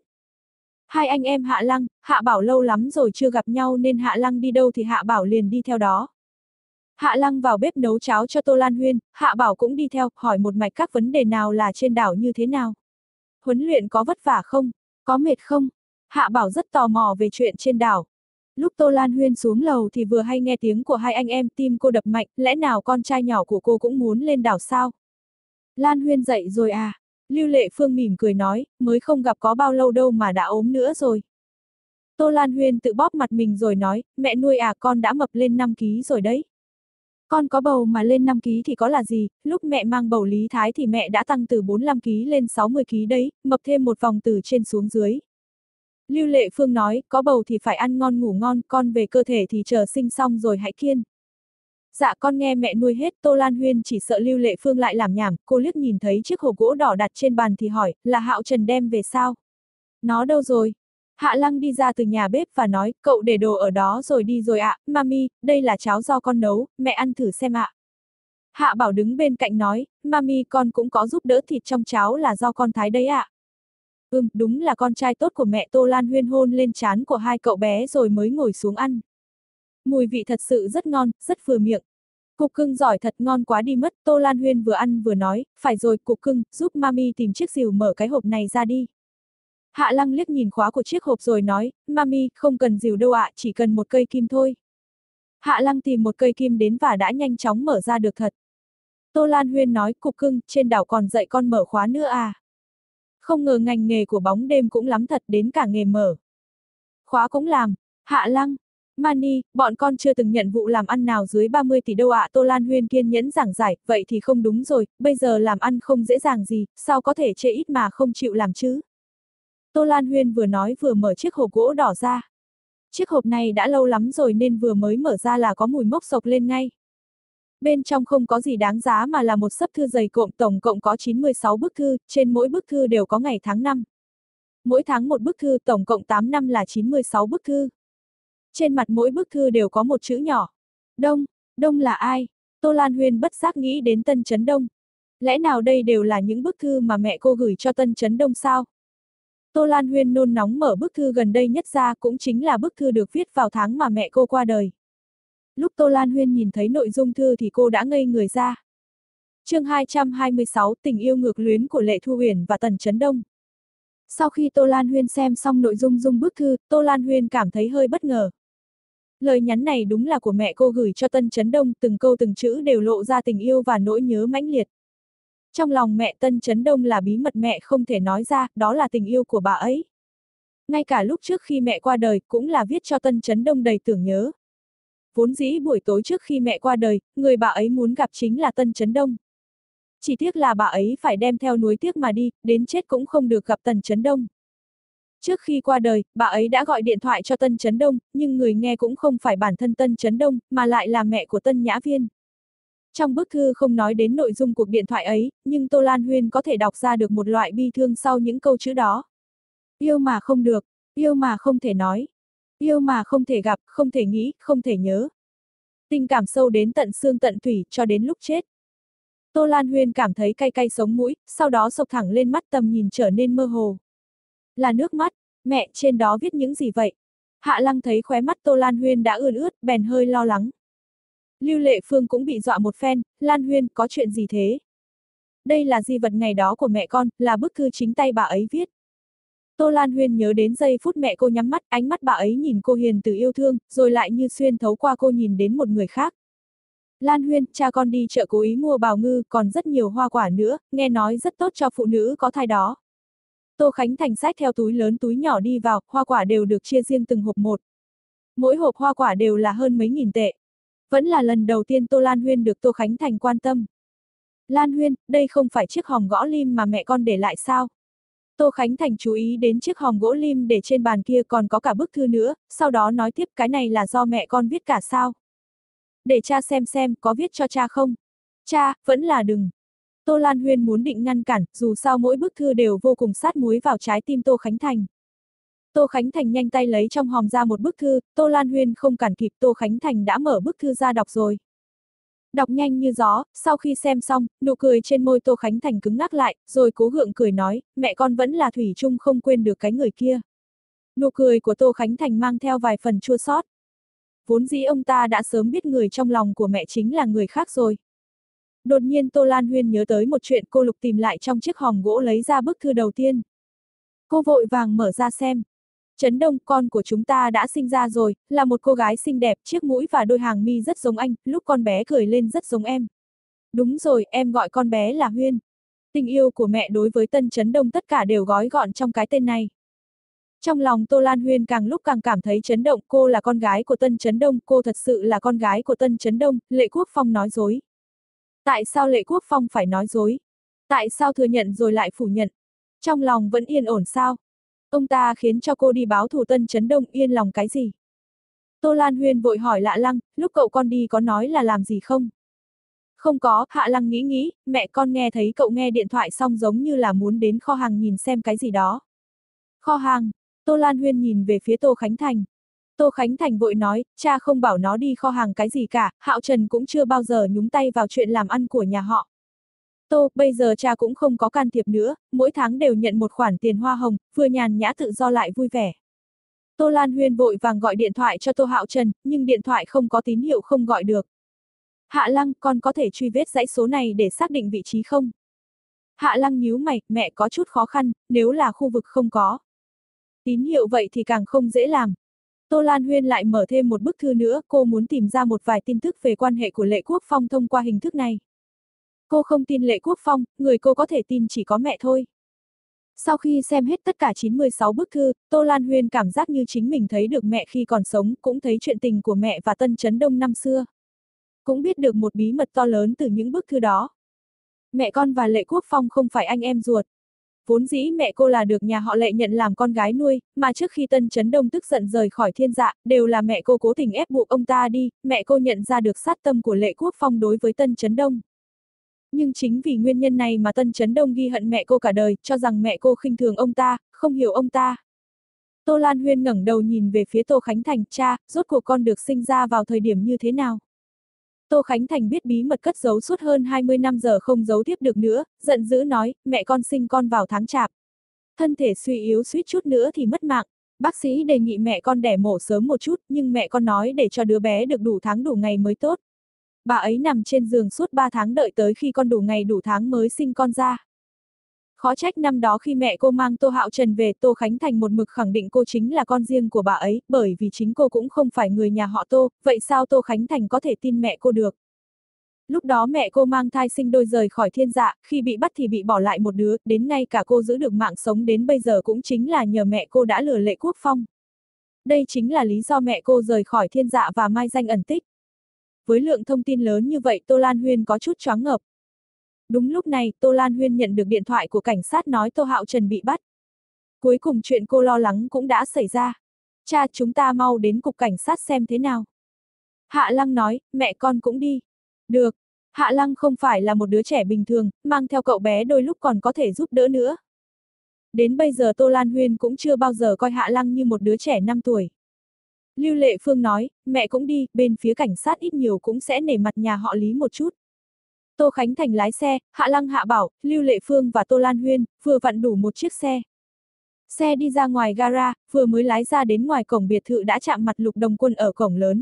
Hai anh em Hạ Lăng, Hạ Bảo lâu lắm rồi chưa gặp nhau nên Hạ Lăng đi đâu thì Hạ Bảo liền đi theo đó. Hạ Lăng vào bếp nấu cháo cho Tô Lan Huyên, Hạ Bảo cũng đi theo, hỏi một mạch các vấn đề nào là trên đảo như thế nào. Huấn luyện có vất vả không? Có mệt không? Hạ Bảo rất tò mò về chuyện trên đảo. Lúc Tô Lan Huyên xuống lầu thì vừa hay nghe tiếng của hai anh em, tim cô đập mạnh, lẽ nào con trai nhỏ của cô cũng muốn lên đảo sao? Lan Huyên dậy rồi à? Lưu Lệ Phương mỉm cười nói, mới không gặp có bao lâu đâu mà đã ốm nữa rồi. Tô Lan Huyên tự bóp mặt mình rồi nói, mẹ nuôi à, con đã mập lên năm ký rồi đấy. Con có bầu mà lên năm ký thì có là gì, lúc mẹ mang bầu Lý Thái thì mẹ đã tăng từ bốn mươi lăm ký lên sáu mươi ký đấy, mập thêm một vòng từ trên xuống dưới. Lưu Lệ Phương nói, có bầu thì phải ăn ngon ngủ ngon, con về cơ thể thì chờ sinh xong rồi hãy kiêng. Dạ con nghe mẹ nuôi hết. Tô Lan Huyên chỉ sợ Lưu Lệ Phương lại làm nhảm, cô liếc nhìn thấy chiếc hộp gỗ đỏ đặt trên bàn thì hỏi, là Hạo Trần đem về sao? Nó đâu rồi? Hạ Lăng đi ra từ nhà bếp và nói, cậu để đồ ở đó rồi đi rồi ạ, à, Mami, đây là cháo do con nấu, mẹ ăn thử xem ạ. À. Hạ Bảo đứng bên cạnh nói, Mami con cũng có giúp đỡ, thịt trong cháo là do con thái đấy ạ. À. Ừm, đúng là con trai tốt của mẹ. Tô Lan Huyên hôn lên trán của hai cậu bé rồi mới ngồi xuống ăn. Mùi vị thật sự rất ngon, rất vừa miệng. Cục cưng giỏi thật, ngon quá đi mất. Tô Lan Huyên vừa ăn vừa nói, phải rồi cục cưng, giúp mami tìm chiếc rìu mở cái hộp này ra đi. Hạ Lăng liếc nhìn khóa của chiếc hộp rồi nói, mami, không cần rìu đâu ạ, chỉ cần một cây kim thôi. Hạ Lăng tìm một cây kim đến và đã nhanh chóng mở ra được thật. Tô Lan Huyên nói, cục cưng, trên đảo còn dạy con mở khóa nữa à. Không ngờ ngành nghề của bóng đêm cũng lắm thật, đến cả nghề mở khóa cũng làm. Hạ Lăng, Mani, bọn con chưa từng nhận vụ làm ăn nào dưới ba mươi tỷ đâu ạ. À. Tô Lan Huyên kiên nhẫn giảng giải, vậy thì không đúng rồi, bây giờ làm ăn không dễ dàng gì, sao có thể chê ít mà không chịu làm chứ. Tô Lan Huyên vừa nói vừa mở chiếc hộp gỗ đỏ ra. Chiếc hộp này đã lâu lắm rồi nên vừa mới mở ra là có mùi mốc sộc lên ngay. Bên trong không có gì đáng giá mà là một xấp thư dày cộm, tổng cộng có chín mươi sáu bức thư, trên mỗi bức thư đều có ngày tháng năm. Mỗi tháng một bức thư, tổng cộng tám năm là chín mươi sáu bức thư. Trên mặt mỗi bức thư đều có một chữ nhỏ. Đông, Đông là ai? Tô Lan Huyên bất giác nghĩ đến Tân Chấn Đông. Lẽ nào đây đều là những bức thư mà mẹ cô gửi cho Tân Chấn Đông sao? Tô Lan Huyên nôn nóng mở bức thư gần đây nhất ra, cũng chính là bức thư được viết vào tháng mà mẹ cô qua đời. Lúc Tô Lan Huyên nhìn thấy nội dung thư thì cô đã ngây người ra. Chương hai trăm hai mươi sáu, tình yêu ngược luyến của Lệ Thu Uyển và Tần Chấn Đông. Sau khi Tô Lan Huyên xem xong nội dung dung bức thư, Tô Lan Huyên cảm thấy hơi bất ngờ. Lời nhắn này đúng là của mẹ cô gửi cho Tân Chấn Đông, từng câu từng chữ đều lộ ra tình yêu và nỗi nhớ mãnh liệt. Trong lòng mẹ Tân Chấn Đông là bí mật mẹ không thể nói ra, đó là tình yêu của bà ấy. Ngay cả lúc trước khi mẹ qua đời cũng là viết cho Tân Chấn Đông đầy tưởng nhớ. Vốn dĩ buổi tối trước khi mẹ qua đời, người bà ấy muốn gặp chính là Tân Chấn Đông. Chỉ tiếc là bà ấy phải đem theo nuối tiếc mà đi, đến chết cũng không được gặp Tần Chấn Đông. Trước khi qua đời, bà ấy đã gọi điện thoại cho Tân Chấn Đông, nhưng người nghe cũng không phải bản thân Tân Chấn Đông, mà lại là mẹ của Tân Nhã Viên. Trong bức thư không nói đến nội dung cuộc điện thoại ấy, nhưng Tô Lan Huyên có thể đọc ra được một loại bi thương sau những câu chữ đó. Yêu mà không được, yêu mà không thể nói, yêu mà không thể gặp, không thể nghĩ, không thể nhớ. Tình cảm sâu đến tận xương tận thủy, cho đến lúc chết. Tô Lan Huyên cảm thấy cay cay sống mũi, sau đó sộc thẳng lên mắt, tầm nhìn trở nên mơ hồ. Là nước mắt, mẹ, trên đó viết những gì vậy? Hạ Lăng thấy khóe mắt Tô Lan Huyên đã ươn ướt, bèn hơi lo lắng. Lưu Lệ Phương cũng bị dọa một phen, Lan Huyên, có chuyện gì thế? Đây là di vật ngày đó của mẹ con, là bức thư chính tay bà ấy viết. Tô Lan Huyên nhớ đến giây phút mẹ cô nhắm mắt, ánh mắt bà ấy nhìn cô hiền từ yêu thương, rồi lại như xuyên thấu qua cô nhìn đến một người khác. Lan Huyên, cha con đi chợ cố ý mua bào ngư, còn rất nhiều hoa quả nữa, nghe nói rất tốt cho phụ nữ có thai đó. Tô Khánh Thành xách theo túi lớn túi nhỏ đi vào, hoa quả đều được chia riêng từng hộp một. Mỗi hộp hoa quả đều là hơn mấy nghìn tệ. Vẫn là lần đầu tiên Tô Lan Huyên được Tô Khánh Thành quan tâm. Lan Huyên, đây không phải chiếc hòm gõ lim mà mẹ con để lại sao? Tô Khánh Thành chú ý đến chiếc hòm gỗ lim để trên bàn kia còn có cả bức thư nữa, sau đó nói tiếp, cái này là do mẹ con viết cả sao? Để cha xem xem, có viết cho cha không? Cha, vẫn là đừng. Tô Lan Huyên muốn định ngăn cản, dù sao mỗi bức thư đều vô cùng sát muối vào trái tim Tô Khánh Thành. Tô Khánh Thành nhanh tay lấy trong hòm ra một bức thư, Tô Lan Huyên không cản kịp, Tô Khánh Thành đã mở bức thư ra đọc rồi. Đọc nhanh như gió, sau khi xem xong, nụ cười trên môi Tô Khánh Thành cứng ngắc lại, rồi cố gượng cười nói, mẹ con vẫn là thủy chung không quên được cái người kia. Nụ cười của Tô Khánh Thành mang theo vài phần chua xót. Vốn dĩ ông ta đã sớm biết người trong lòng của mẹ chính là người khác rồi. Đột nhiên Tô Lan Huyên nhớ tới một chuyện, cô lục tìm lại trong chiếc hòm gỗ lấy ra bức thư đầu tiên. Cô vội vàng mở ra xem. Chấn Đông, con của chúng ta đã sinh ra rồi, là một cô gái xinh đẹp, chiếc mũi và đôi hàng mi rất giống anh, lúc con bé cười lên rất giống em. Đúng rồi, em gọi con bé là Huyên. Tình yêu của mẹ đối với Tân Chấn Đông tất cả đều gói gọn trong cái tên này. Trong lòng Tô Lan Huyên càng lúc càng cảm thấy chấn động, cô là con gái của Tân Chấn Đông, cô thật sự là con gái của Tân Chấn Đông, Lệ Quốc Phong nói dối. Tại sao Lệ Quốc Phong phải nói dối? Tại sao thừa nhận rồi lại phủ nhận? Trong lòng vẫn yên ổn sao? Ông ta khiến cho cô đi báo thù Tân Chấn Đông, yên lòng cái gì? Tô Lan Huyên vội hỏi Lạ Lăng, lúc cậu con đi có nói là làm gì không? Không có, Hạ Lăng nghĩ nghĩ, mẹ con nghe thấy cậu nghe điện thoại xong giống như là muốn đến kho hàng nhìn xem cái gì đó. Kho hàng, Tô Lan Huyên nhìn về phía Tô Khánh Thành. Tô Khánh Thành vội nói, cha không bảo nó đi kho hàng cái gì cả, Hạo Trần cũng chưa bao giờ nhúng tay vào chuyện làm ăn của nhà họ. Tô, bây giờ cha cũng không có can thiệp nữa, mỗi tháng đều nhận một khoản tiền hoa hồng, vừa nhàn nhã tự do lại vui vẻ. Tô Lan Huyên vội vàng gọi điện thoại cho Tô Hạo Trần, nhưng điện thoại không có tín hiệu không gọi được. Hạ Lăng, con có thể truy vết dãy số này để xác định vị trí không? Hạ Lăng nhíu mày, mẹ có chút khó khăn, nếu là khu vực không có tín hiệu vậy thì càng không dễ làm. Tô Lan Huyên lại mở thêm một bức thư nữa, cô muốn tìm ra một vài tin tức về quan hệ của Lệ Quốc Phong thông qua hình thức này. Cô không tin Lệ Quốc Phong, người cô có thể tin chỉ có mẹ thôi. Sau khi xem hết tất cả chín mươi sáu bức thư, Tô Lan Huyên cảm giác như chính mình thấy được mẹ khi còn sống, cũng thấy chuyện tình của mẹ và Tân Trấn Đông năm xưa. Cũng biết được một bí mật to lớn từ những bức thư đó. Mẹ con và Lệ Quốc Phong không phải anh em ruột. Vốn dĩ mẹ cô là được nhà họ Lệ nhận làm con gái nuôi, mà trước khi Tân Trấn Đông tức giận rời khỏi Thiên Dạ, đều là mẹ cô cố tình ép buộc ông ta đi, mẹ cô nhận ra được sát tâm của Lệ Quốc Phong đối với Tân Trấn Đông. Nhưng chính vì nguyên nhân này mà Tân Trấn Đông ghi hận mẹ cô cả đời, cho rằng mẹ cô khinh thường ông ta, không hiểu ông ta. Tô Lan Huyên ngẩng đầu nhìn về phía Tô Khánh Thành, cha, rốt cuộc con được sinh ra vào thời điểm như thế nào? Tô Khánh Thành biết bí mật cất giấu suốt hơn hai mươi năm giờ không giấu tiếp được nữa, giận dữ nói, mẹ con sinh con vào tháng chạp. Thân thể suy yếu suýt chút nữa thì mất mạng. Bác sĩ đề nghị mẹ con đẻ mổ sớm một chút, nhưng mẹ con nói để cho đứa bé được đủ tháng đủ ngày mới tốt. Bà ấy nằm trên giường suốt ba tháng đợi tới khi con đủ ngày đủ tháng mới sinh con ra. Khó trách năm đó khi mẹ cô mang Tô Hạo Trần về, Tô Khánh Thành một mực khẳng định cô chính là con riêng của bà ấy, bởi vì chính cô cũng không phải người nhà họ Tô, vậy sao Tô Khánh Thành có thể tin mẹ cô được? Lúc đó mẹ cô mang thai sinh đôi rời khỏi Thiên Dạ, khi bị bắt thì bị bỏ lại một đứa, đến ngay cả cô giữ được mạng sống đến bây giờ cũng chính là nhờ mẹ cô đã lừa Lệ Quốc Phong. Đây chính là lý do mẹ cô rời khỏi Thiên Dạ và mai danh ẩn tích. Với lượng thông tin lớn như vậy, Tô Lan Huyên có chút choáng ngợp. Đúng lúc này, Tô Lan Huyên nhận được điện thoại của cảnh sát nói Tô Hạo Trần bị bắt. Cuối cùng chuyện cô lo lắng cũng đã xảy ra. Cha, chúng ta mau đến cục cảnh sát xem thế nào. Hạ Lăng nói, mẹ con cũng đi. Được. Hạ Lăng không phải là một đứa trẻ bình thường, mang theo cậu bé đôi lúc còn có thể giúp đỡ nữa. Đến bây giờ Tô Lan Huyên cũng chưa bao giờ coi Hạ Lăng như một đứa trẻ năm tuổi. Lưu Lệ Phương nói, mẹ cũng đi, bên phía cảnh sát ít nhiều cũng sẽ nể mặt nhà họ Lý một chút. Tô Khánh Thành lái xe, Hạ Lăng Hạ Bảo, Lưu Lệ Phương và Tô Lan Huyên, vừa vặn đủ một chiếc xe. Xe đi ra ngoài gara, vừa mới lái ra đến ngoài cổng biệt thự đã chạm mặt Lục Đồng Quân ở cổng lớn.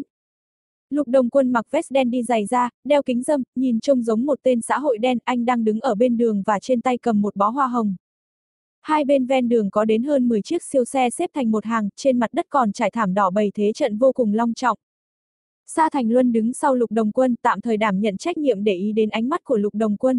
Lục Đồng Quân mặc vest đen đi giày da, đeo kính râm, nhìn trông giống một tên xã hội đen, anh đang đứng ở bên đường và trên tay cầm một bó hoa hồng. Hai bên ven đường có đến hơn mười chiếc siêu xe xếp thành một hàng, trên mặt đất còn trải thảm đỏ bày thế trận vô cùng long trọng. Sa Thành Luân đứng sau Lục Đồng Quân, tạm thời đảm nhận trách nhiệm để ý đến ánh mắt của Lục Đồng Quân.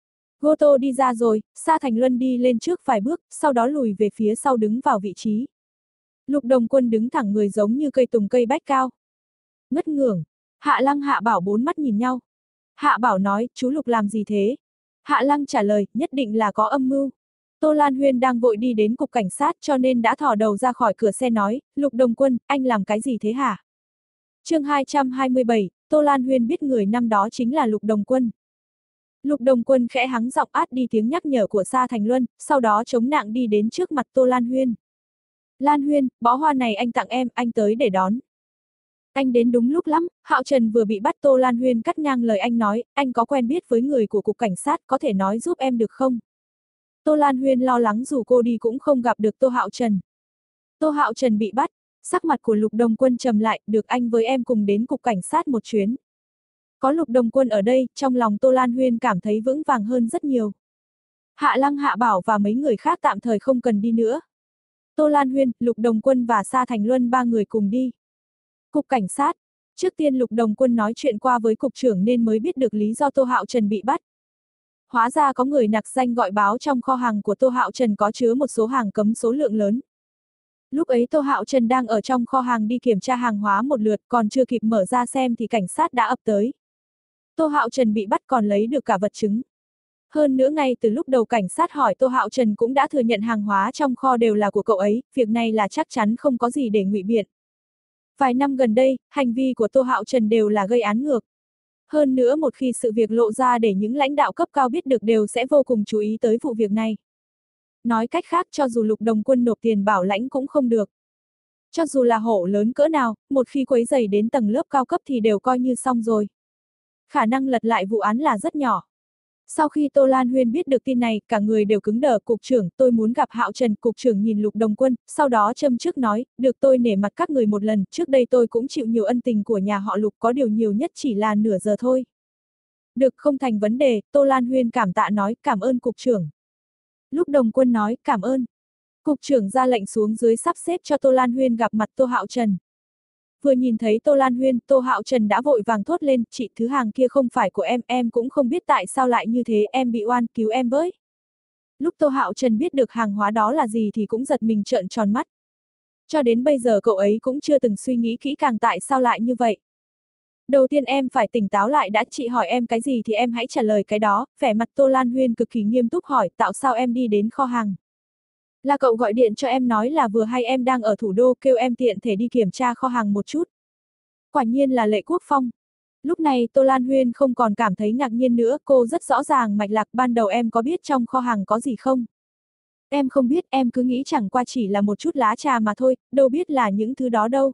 Goto đi ra rồi, Sa Thành Luân đi lên trước vài bước, sau đó lùi về phía sau đứng vào vị trí. Lục Đồng Quân đứng thẳng người giống như cây tùng cây bách cao. Ngất ngưởng, Hạ Lăng Hạ Bảo bốn mắt nhìn nhau. Hạ Bảo nói, chú Lục làm gì thế? Hạ Lăng trả lời, nhất định là có âm mưu. Tô Lan Huyên đang vội đi đến cục cảnh sát cho nên đã thò đầu ra khỏi cửa xe nói, Lục Đồng Quân, anh làm cái gì thế hả? Chương hai trăm hai mươi bảy, Tô Lan Huyên biết người năm đó chính là Lục Đồng Quân. Lục Đồng Quân khẽ hắng giọng át đi tiếng nhắc nhở của Sa Thành Luân, sau đó chống nạng đi đến trước mặt Tô Lan Huyên. Lan Huyên, bó hoa này anh tặng em, anh tới để đón. Anh đến đúng lúc lắm, Hạo Trần vừa bị bắt. Tô Lan Huyên cắt ngang lời anh nói, anh có quen biết với người của cục cảnh sát, có thể nói giúp em được không? Tô Lan Huyên lo lắng dù cô đi cũng không gặp được Tô Hạo Trần. Tô Hạo Trần bị bắt, sắc mặt của Lục Đồng Quân trầm lại, được anh với em cùng đến cục cảnh sát một chuyến. Có Lục Đồng Quân ở đây, trong lòng Tô Lan Huyên cảm thấy vững vàng hơn rất nhiều. Hạ Lăng Hạ Bảo và mấy người khác tạm thời không cần đi nữa. Tô Lan Huyên, Lục Đồng Quân và Sa Thành Luân ba người cùng đi. Cục cảnh sát. Trước tiên Lục Đồng Quân nói chuyện qua với cục trưởng nên mới biết được lý do Tô Hạo Trần bị bắt. Hóa ra có người nặc danh gọi báo trong kho hàng của Tô Hạo Trần có chứa một số hàng cấm số lượng lớn. Lúc ấy Tô Hạo Trần đang ở trong kho hàng đi kiểm tra hàng hóa một lượt, còn chưa kịp mở ra xem thì cảnh sát đã ập tới. Tô Hạo Trần bị bắt còn lấy được cả vật chứng. Hơn nữa ngay từ lúc đầu cảnh sát hỏi Tô Hạo Trần cũng đã thừa nhận hàng hóa trong kho đều là của cậu ấy, việc này là chắc chắn không có gì để ngụy biện. Vài năm gần đây, hành vi của Tô Hạo Trần đều là gây án ngược. Hơn nữa một khi sự việc lộ ra để những lãnh đạo cấp cao biết được đều sẽ vô cùng chú ý tới vụ việc này. Nói cách khác, cho dù Lục Đồng Quân nộp tiền bảo lãnh cũng không được. Cho dù là hổ lớn cỡ nào, một khi quấy rầy đến tầng lớp cao cấp thì đều coi như xong rồi. Khả năng lật lại vụ án là rất nhỏ. Sau khi Tô Lan Huyên biết được tin này, cả người đều cứng đờ. Cục trưởng, tôi muốn gặp Hạo Trần. Cục trưởng nhìn Lục Đồng Quân, sau đó châm trước nói, được, tôi nể mặt các người một lần, trước đây tôi cũng chịu nhiều ân tình của nhà họ Lục, có điều nhiều nhất chỉ là nửa giờ thôi. Được, không thành vấn đề. Tô Lan Huyên cảm tạ nói, cảm ơn cục trưởng. Lục Đồng Quân nói, cảm ơn. Cục trưởng ra lệnh xuống dưới sắp xếp cho Tô Lan Huyên gặp mặt Tô Hạo Trần. Vừa nhìn thấy Tô Lan Huyên, Tô Hạo Trần đã vội vàng thốt lên, chị, thứ hàng kia không phải của em, em cũng không biết tại sao lại như thế, em bị oan, cứu em với. Lúc Tô Hạo Trần biết được hàng hóa đó là gì thì cũng giật mình trợn tròn mắt. Cho đến bây giờ cậu ấy cũng chưa từng suy nghĩ kỹ càng tại sao lại như vậy. Đầu tiên em phải tỉnh táo lại đã, chị hỏi em cái gì thì em hãy trả lời cái đó. Vẻ mặt Tô Lan Huyên cực kỳ nghiêm túc hỏi, tạo sao em đi đến kho hàng? Là cậu gọi điện cho em nói là vừa hay em đang ở thủ đô, kêu em tiện thể đi kiểm tra kho hàng một chút. Quả nhiên là Lệ Quốc Phong. Lúc này Tô Lan Huyên không còn cảm thấy ngạc nhiên nữa, cô rất rõ ràng mạch lạc. Ban đầu em có biết trong kho hàng có gì không? Em không biết, em cứ nghĩ chẳng qua chỉ là một chút lá trà mà thôi, đâu biết là những thứ đó đâu.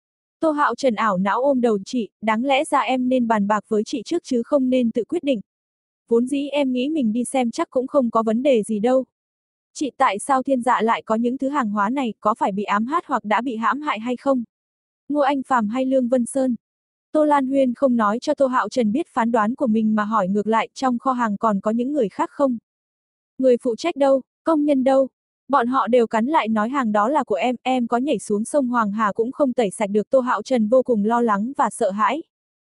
Tô Hạo Trần ảo não ôm đầu, chị, đáng lẽ ra em nên bàn bạc với chị trước chứ không nên tự quyết định. Vốn dĩ em nghĩ mình đi xem chắc cũng không có vấn đề gì đâu. Chị, tại sao Thiên Dạ lại có những thứ hàng hóa này, có phải bị ám hát hoặc đã bị hãm hại hay không? Ngô Anh Phàm hay Lương Vân Sơn? Tô Lan Huyên không nói cho Tô Hạo Trần biết phán đoán của mình mà hỏi ngược lại, trong kho hàng còn có những người khác không? Người phụ trách đâu, công nhân đâu? Bọn họ đều cắn lại nói hàng đó là của em, em có nhảy xuống sông Hoàng Hà cũng không tẩy sạch được. Tô Hạo Trần vô cùng lo lắng và sợ hãi.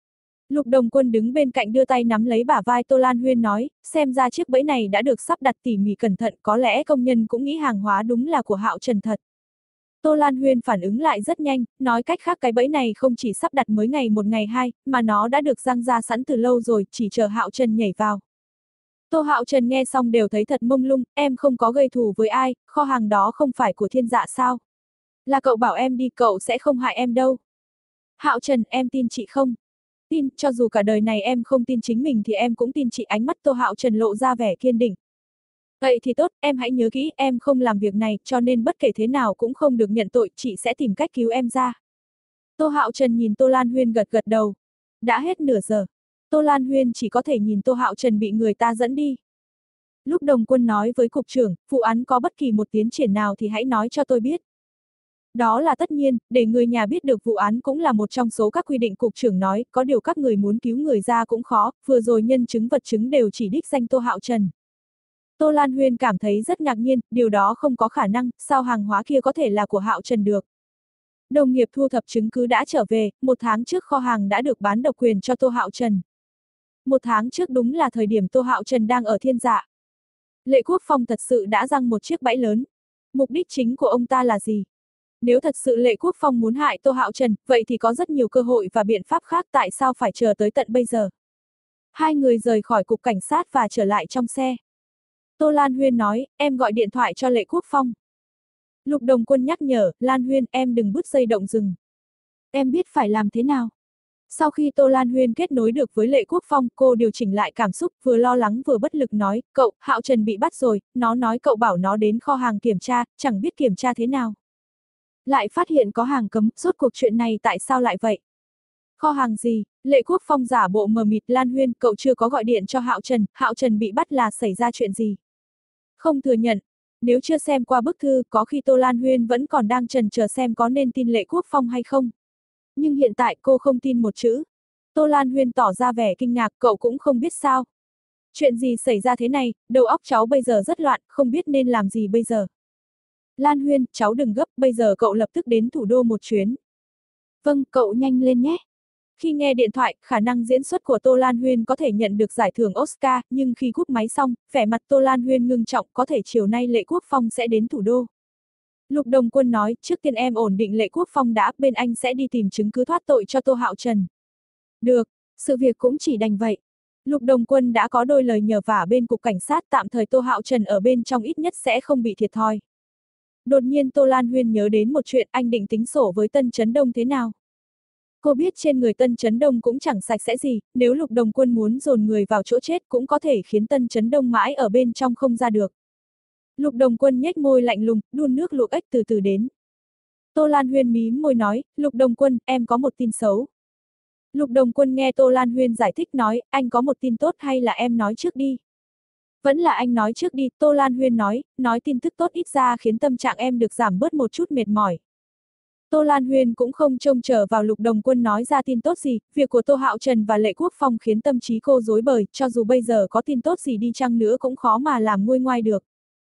Lục Đồng Quân đứng bên cạnh đưa tay nắm lấy bả vai Tô Lan Huyên nói, xem ra chiếc bẫy này đã được sắp đặt tỉ mỉ cẩn thận, có lẽ công nhân cũng nghĩ hàng hóa đúng là của Hạo Trần thật. Tô Lan Huyên phản ứng lại rất nhanh, nói cách khác cái bẫy này không chỉ sắp đặt mới ngày một ngày hai, mà nó đã được giăng ra sẵn từ lâu rồi, chỉ chờ Hạo Trần nhảy vào. Tô Hạo Trần nghe xong đều thấy thật mông lung, em không có gây thù với ai, kho hàng đó không phải của Thiên Dạ sao? Là cậu bảo em đi, cậu sẽ không hại em đâu. Hạo Trần, em tin chị không? Tin, cho dù cả đời này em không tin chính mình thì em cũng tin chị. Ánh mắt Tô Hạo Trần lộ ra vẻ kiên định. Vậy thì tốt, em hãy nhớ kỹ, em không làm việc này, cho nên bất kể thế nào cũng không được nhận tội, chị sẽ tìm cách cứu em ra. Tô Hạo Trần nhìn Tô Lan Huyên gật gật đầu. Đã hết nửa giờ. Tô Lan Huyên chỉ có thể nhìn Tô Hạo Trần bị người ta dẫn đi. Lúc Đồng Quân nói với cục trưởng, vụ án có bất kỳ một tiến triển nào thì hãy nói cho tôi biết. Đó là tất nhiên, để người nhà biết được vụ án cũng là một trong số các quy định. Cục trưởng nói, có điều các người muốn cứu người ra cũng khó, vừa rồi nhân chứng vật chứng đều chỉ đích danh Tô Hạo Trần. Tô Lan Huyên cảm thấy rất ngạc nhiên, điều đó không có khả năng, sao hàng hóa kia có thể là của Hạo Trần được. Đồng nghiệp thu thập chứng cứ đã trở về, một tháng trước kho hàng đã được bán độc quyền cho Tô Hạo Trần. Một tháng trước đúng là thời điểm Tô Hạo Trần đang ở Thiên Dạ. Lệ Quốc Phong thật sự đã giăng một chiếc bẫy lớn. Mục đích chính của ông ta là gì? Nếu thật sự Lệ Quốc Phong muốn hại Tô Hạo Trần, vậy thì có rất nhiều cơ hội và biện pháp khác, tại sao phải chờ tới tận bây giờ? Hai người rời khỏi cục cảnh sát và trở lại trong xe. Tô Lan Huyên nói, em gọi điện thoại cho Lệ Quốc Phong. Lục Đồng Quân nhắc nhở, Lan Huyên, em đừng bứt dây động rừng. Em biết phải làm thế nào. Sau khi Tô Lan Huyên kết nối được với Lệ Quốc Phong, cô điều chỉnh lại cảm xúc, vừa lo lắng vừa bất lực nói, cậu, Hạo Trần bị bắt rồi, nó nói cậu bảo nó đến kho hàng kiểm tra, chẳng biết kiểm tra thế nào. Lại phát hiện có hàng cấm, rốt cuộc chuyện này tại sao lại vậy? Kho hàng gì? Lệ Quốc Phong giả bộ mờ mịt, Lan Huyên, cậu chưa có gọi điện cho Hạo Trần, Hạo Trần bị bắt là xảy ra chuyện gì? Không thừa nhận. Nếu chưa xem qua bức thư, có khi Tô Lan Huyên vẫn còn đang chần chờ xem có nên tin Lệ Quốc Phong hay không. Nhưng hiện tại cô không tin một chữ. Tô Lan Huyên tỏ ra vẻ kinh ngạc, cậu cũng không biết sao. Chuyện gì xảy ra thế này, đầu óc cháu bây giờ rất loạn, không biết nên làm gì bây giờ. Lan Huyên, cháu đừng gấp, bây giờ cậu lập tức đến thủ đô một chuyến. Vâng, cậu nhanh lên nhé. Khi nghe điện thoại, khả năng diễn xuất của Tô Lan Huyên có thể nhận được giải thưởng Oscar, nhưng khi cúp máy xong, vẻ mặt Tô Lan Huyên ngưng trọng, có thể chiều nay Lệ Quốc Phong sẽ đến thủ đô. Lục Đồng Quân nói, trước tiên em ổn định Lệ Quốc Phong đã, bên anh sẽ đi tìm chứng cứ thoát tội cho Tô Hạo Trần. Được, sự việc cũng chỉ đành vậy. Lục Đồng Quân đã có đôi lời nhờ vả bên cục cảnh sát, tạm thời Tô Hạo Trần ở bên trong ít nhất sẽ không bị thiệt thòi. Đột nhiên Tô Lan Huyên nhớ đến một chuyện, anh định tính sổ với Tân Chấn Đông thế nào? Cô biết trên người Tân Chấn Đông cũng chẳng sạch sẽ gì, nếu Lục Đồng Quân muốn dồn người vào chỗ chết cũng có thể khiến Tân Chấn Đông mãi ở bên trong không ra được. Lục Đồng Quân nhếch môi lạnh lùng, đun nước luộc ếch từ từ đến. Tô Lan Huyên mím môi nói, Lục Đồng Quân, em có một tin xấu. Lục Đồng Quân nghe Tô Lan Huyên giải thích nói, anh có một tin tốt hay là em nói trước đi. Vẫn là anh nói trước đi, Tô Lan Huyên nói, nói tin tức tốt ít ra khiến tâm trạng em được giảm bớt một chút mệt mỏi. Tô Lan Huyên cũng không trông chờ vào Lục Đồng Quân nói ra tin tốt gì, việc của Tô Hạo Trần và Lệ Quốc Phong khiến tâm trí cô rối bời, cho dù bây giờ có tin tốt gì đi chăng nữa cũng khó mà làm nguôi ngoai được.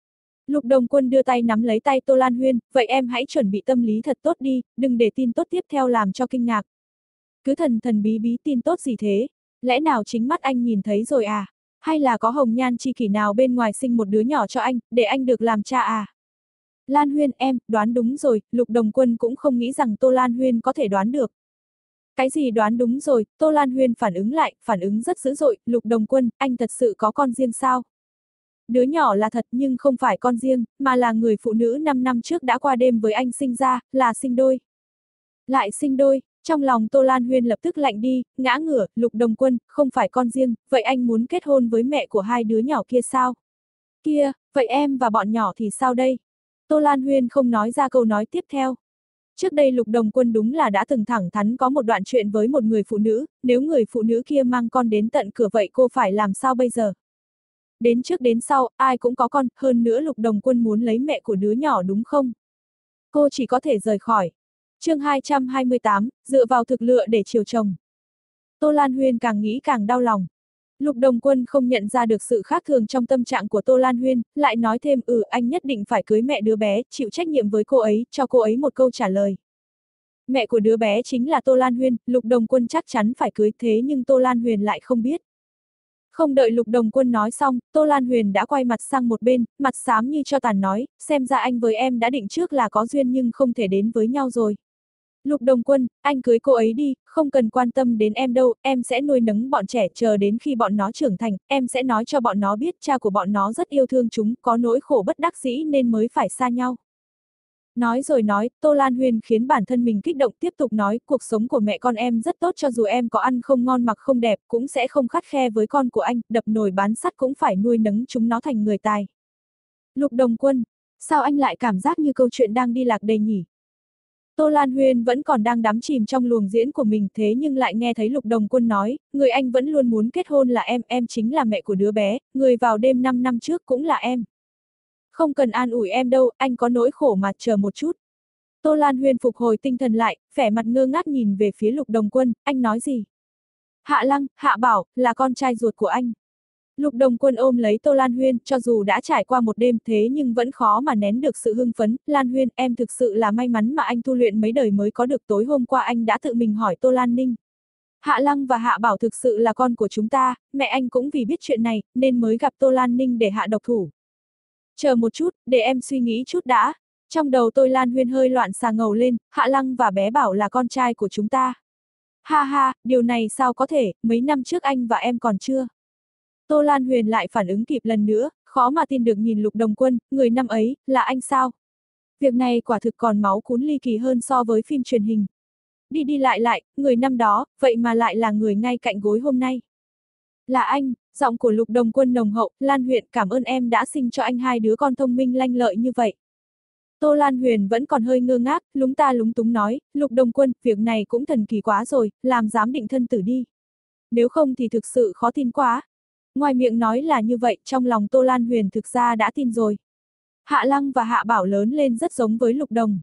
Lục Đồng Quân đưa tay nắm lấy tay Tô Lan Huyên, vậy em hãy chuẩn bị tâm lý thật tốt đi, đừng để tin tốt tiếp theo làm cho kinh ngạc. Cứ thần thần bí bí tin tốt gì thế? Lẽ nào chính mắt anh nhìn thấy rồi à? Hay là có hồng nhan chi kỷ nào bên ngoài sinh một đứa nhỏ cho anh, để anh được làm cha à? Lan Huyên, em, đoán đúng rồi, Lục Đồng Quân cũng không nghĩ rằng Tô Lan Huyên có thể đoán được. Cái gì đoán đúng rồi, Tô Lan Huyên phản ứng lại, phản ứng rất dữ dội, Lục Đồng Quân, anh thật sự có con riêng sao? Đứa nhỏ là thật nhưng không phải con riêng, mà là người phụ nữ năm năm trước đã qua đêm với anh sinh ra, là sinh đôi. Lại sinh đôi, trong lòng Tô Lan Huyên lập tức lạnh đi, ngã ngửa, Lục Đồng Quân, không phải con riêng, vậy anh muốn kết hôn với mẹ của hai đứa nhỏ kia sao? Kia, vậy em và bọn nhỏ thì sao đây? Tô Lan Huyên không nói ra câu nói tiếp theo. Trước đây Lục Đồng Quân đúng là đã từng thẳng thắn có một đoạn chuyện với một người phụ nữ, nếu người phụ nữ kia mang con đến tận cửa vậy cô phải làm sao bây giờ? Đến trước đến sau, ai cũng có con, hơn nữa Lục Đồng Quân muốn lấy mẹ của đứa nhỏ đúng không? Cô chỉ có thể rời khỏi. Chương hai trăm hai mươi tám, dựa vào thực lựa để chiều chồng. Tô Lan Huyên càng nghĩ càng đau lòng. Lục Đồng Quân không nhận ra được sự khác thường trong tâm trạng của Tô Lan Huyên, lại nói thêm ừ anh nhất định phải cưới mẹ đứa bé, chịu trách nhiệm với cô ấy, cho cô ấy một câu trả lời. Mẹ của đứa bé chính là Tô Lan Huyên, Lục Đồng Quân chắc chắn phải cưới thế nhưng Tô Lan Huyền lại không biết. Không đợi Lục Đồng Quân nói xong, Tô Lan Huyền đã quay mặt sang một bên, mặt xám như cho tàn nói, xem ra anh với em đã định trước là có duyên nhưng không thể đến với nhau rồi. Lục Đồng Quân, anh cưới cô ấy đi, không cần quan tâm đến em đâu, em sẽ nuôi nấng bọn trẻ chờ đến khi bọn nó trưởng thành, em sẽ nói cho bọn nó biết cha của bọn nó rất yêu thương chúng, có nỗi khổ bất đắc dĩ nên mới phải xa nhau. Nói rồi nói, Tô Lan Huyên khiến bản thân mình kích động tiếp tục nói, cuộc sống của mẹ con em rất tốt cho dù em có ăn không ngon mặc không đẹp, cũng sẽ không khắt khe với con của anh, đập nồi bán sắt cũng phải nuôi nấng chúng nó thành người tài. Lục Đồng Quân, sao anh lại cảm giác như câu chuyện đang đi lạc đề nhỉ? Tô Lan Huyên vẫn còn đang đắm chìm trong luồng diễn của mình thế nhưng lại nghe thấy Lục Đồng Quân nói, người anh vẫn luôn muốn kết hôn là em, em chính là mẹ của đứa bé, người vào đêm năm năm trước cũng là em. Không cần an ủi em đâu, anh có nỗi khổ mà chờ một chút. Tô Lan Huyên phục hồi tinh thần lại, vẻ mặt ngơ ngác nhìn về phía Lục Đồng Quân, anh nói gì? Hạ Lăng, Hạ Bảo, là con trai ruột của anh. Lục Đồng Quân ôm lấy Tô Lan Huyên, cho dù đã trải qua một đêm thế nhưng vẫn khó mà nén được sự hưng phấn, Lan Huyên, em thực sự là may mắn mà anh tu luyện mấy đời mới có được tối hôm qua anh đã tự mình hỏi Tô Lan Ninh. Hạ Lăng và Hạ Bảo thực sự là con của chúng ta, mẹ anh cũng vì biết chuyện này, nên mới gặp Tô Lan Ninh để hạ độc thủ. Chờ một chút, để em suy nghĩ chút đã. Trong đầu tôi Lan Huyên hơi loạn xà ngầu lên, Hạ Lăng và bé Bảo là con trai của chúng ta. Ha ha, điều này sao có thể, mấy năm trước anh và em còn chưa. Tô Lan Huyền lại phản ứng kịp lần nữa, khó mà tin được nhìn Lục Đồng Quân, người năm ấy, là anh sao? Việc này quả thực còn máu cuốn ly kỳ hơn so với phim truyền hình. Đi đi lại lại, người năm đó, vậy mà lại là người ngay cạnh gối hôm nay. Là anh, giọng của Lục Đồng Quân nồng hậu, Lan Huyền cảm ơn em đã sinh cho anh hai đứa con thông minh lanh lợi như vậy. Tô Lan Huyền vẫn còn hơi ngơ ngác, lúng ta lúng túng nói, Lục Đồng Quân, việc này cũng thần kỳ quá rồi, làm giám định thân tử đi. Nếu không thì thực sự khó tin quá. Ngoài miệng nói là như vậy, trong lòng Tô Lan Huyền thực ra đã tin rồi. Hạ Lăng và Hạ Bảo lớn lên rất giống với Lục Đồng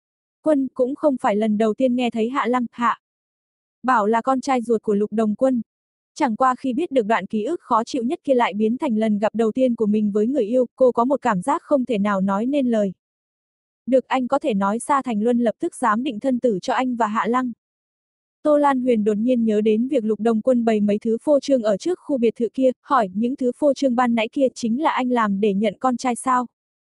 Quân, cũng không phải lần đầu tiên nghe thấy Hạ Lăng, Hạ Bảo là con trai ruột của Lục Đồng Quân. Chẳng qua khi biết được đoạn ký ức khó chịu nhất kia lại biến thành lần gặp đầu tiên của mình với người yêu, cô có một cảm giác không thể nào nói nên lời. Được, anh có thể nói Sa Thành Luân lập tức giám định thân tử cho anh và Hạ Lăng. Tô Lan Huyền đột nhiên nhớ đến việc Lục Đồng Quân bày mấy thứ phô trương ở trước khu biệt thự kia, hỏi những thứ phô trương ban nãy kia chính là anh làm để nhận con trai sao?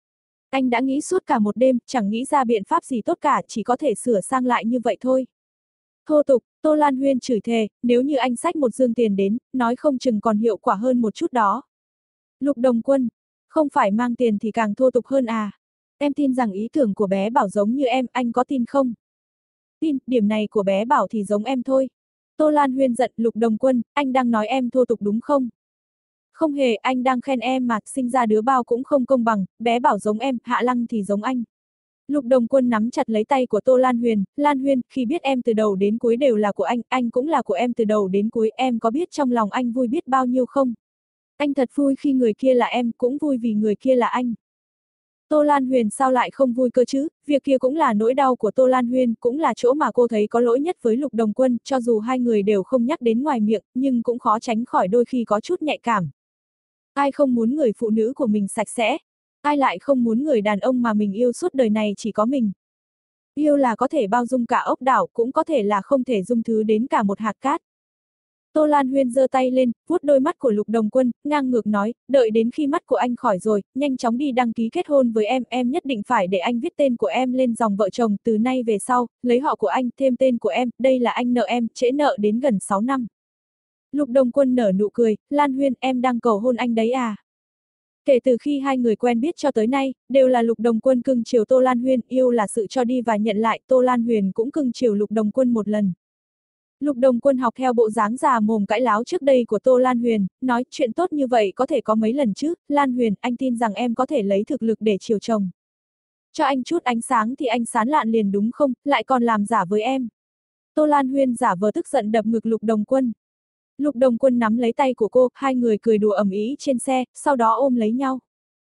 Anh đã nghĩ suốt cả một đêm, chẳng nghĩ ra biện pháp gì tốt cả, chỉ có thể sửa sang lại như vậy thôi. Thô tục, Tô Lan Huyên chửi thề, nếu như anh xách một dương tiền đến, nói không chừng còn hiệu quả hơn một chút đó. Lục Đồng Quân, không phải mang tiền thì càng thô tục hơn à? Em tin rằng ý tưởng của bé Bảo giống như em, anh có tin không? Tin, điểm này của bé Bảo thì giống em thôi. Tô Lan Huyên giận, Lục Đồng Quân, anh đang nói em thô tục đúng không? Không hề, anh đang khen em mà, sinh ra đứa bao cũng không công bằng, bé Bảo giống em, Hạ Lăng thì giống anh. Lục Đồng Quân nắm chặt lấy tay của Tô Lan Huyền, Lan Huyên, khi biết em từ đầu đến cuối đều là của anh, anh cũng là của em từ đầu đến cuối, em có biết trong lòng anh vui biết bao nhiêu không? Anh thật vui khi người kia là em, cũng vui vì người kia là anh. Tô Lan Huyền sao lại không vui cơ chứ, việc kia cũng là nỗi đau của Tô Lan Huyền, cũng là chỗ mà cô thấy có lỗi nhất với Lục Đồng Quân, cho dù hai người đều không nhắc đến ngoài miệng, nhưng cũng khó tránh khỏi đôi khi có chút nhạy cảm. Ai không muốn người phụ nữ của mình sạch sẽ? Ai lại không muốn người đàn ông mà mình yêu suốt đời này chỉ có mình? Yêu là có thể bao dung cả ốc đảo, cũng có thể là không thể dung thứ đến cả một hạt cát. Tô Lan Huyên giơ tay lên, vuốt đôi mắt của Lục Đồng Quân, ngang ngược nói, đợi đến khi mắt của anh khỏi rồi, nhanh chóng đi đăng ký kết hôn với em, em nhất định phải để anh viết tên của em lên dòng vợ chồng, từ nay về sau, lấy họ của anh, thêm tên của em, đây là anh nợ em, trễ nợ đến gần sáu năm. Lục Đồng Quân nở nụ cười, Lan Huyên, em đang cầu hôn anh đấy à? Kể từ khi hai người quen biết cho tới nay, đều là Lục Đồng Quân cưng chiều Tô Lan Huyên, yêu là sự cho đi và nhận lại, Tô Lan Huyền cũng cưng chiều Lục Đồng Quân một lần. Lục Đồng Quân học theo bộ dáng già mồm cãi láo trước đây của Tô Lan Huyền, nói chuyện tốt như vậy có thể có mấy lần chứ, Lan Huyền, anh tin rằng em có thể lấy thực lực để chiều chồng. Cho anh chút ánh sáng thì anh sán lạn liền đúng không, lại còn làm giả với em. Tô Lan Huyền giả vờ tức giận đập ngực Lục Đồng Quân. Lục Đồng Quân nắm lấy tay của cô, hai người cười đùa ầm ĩ trên xe, sau đó ôm lấy nhau.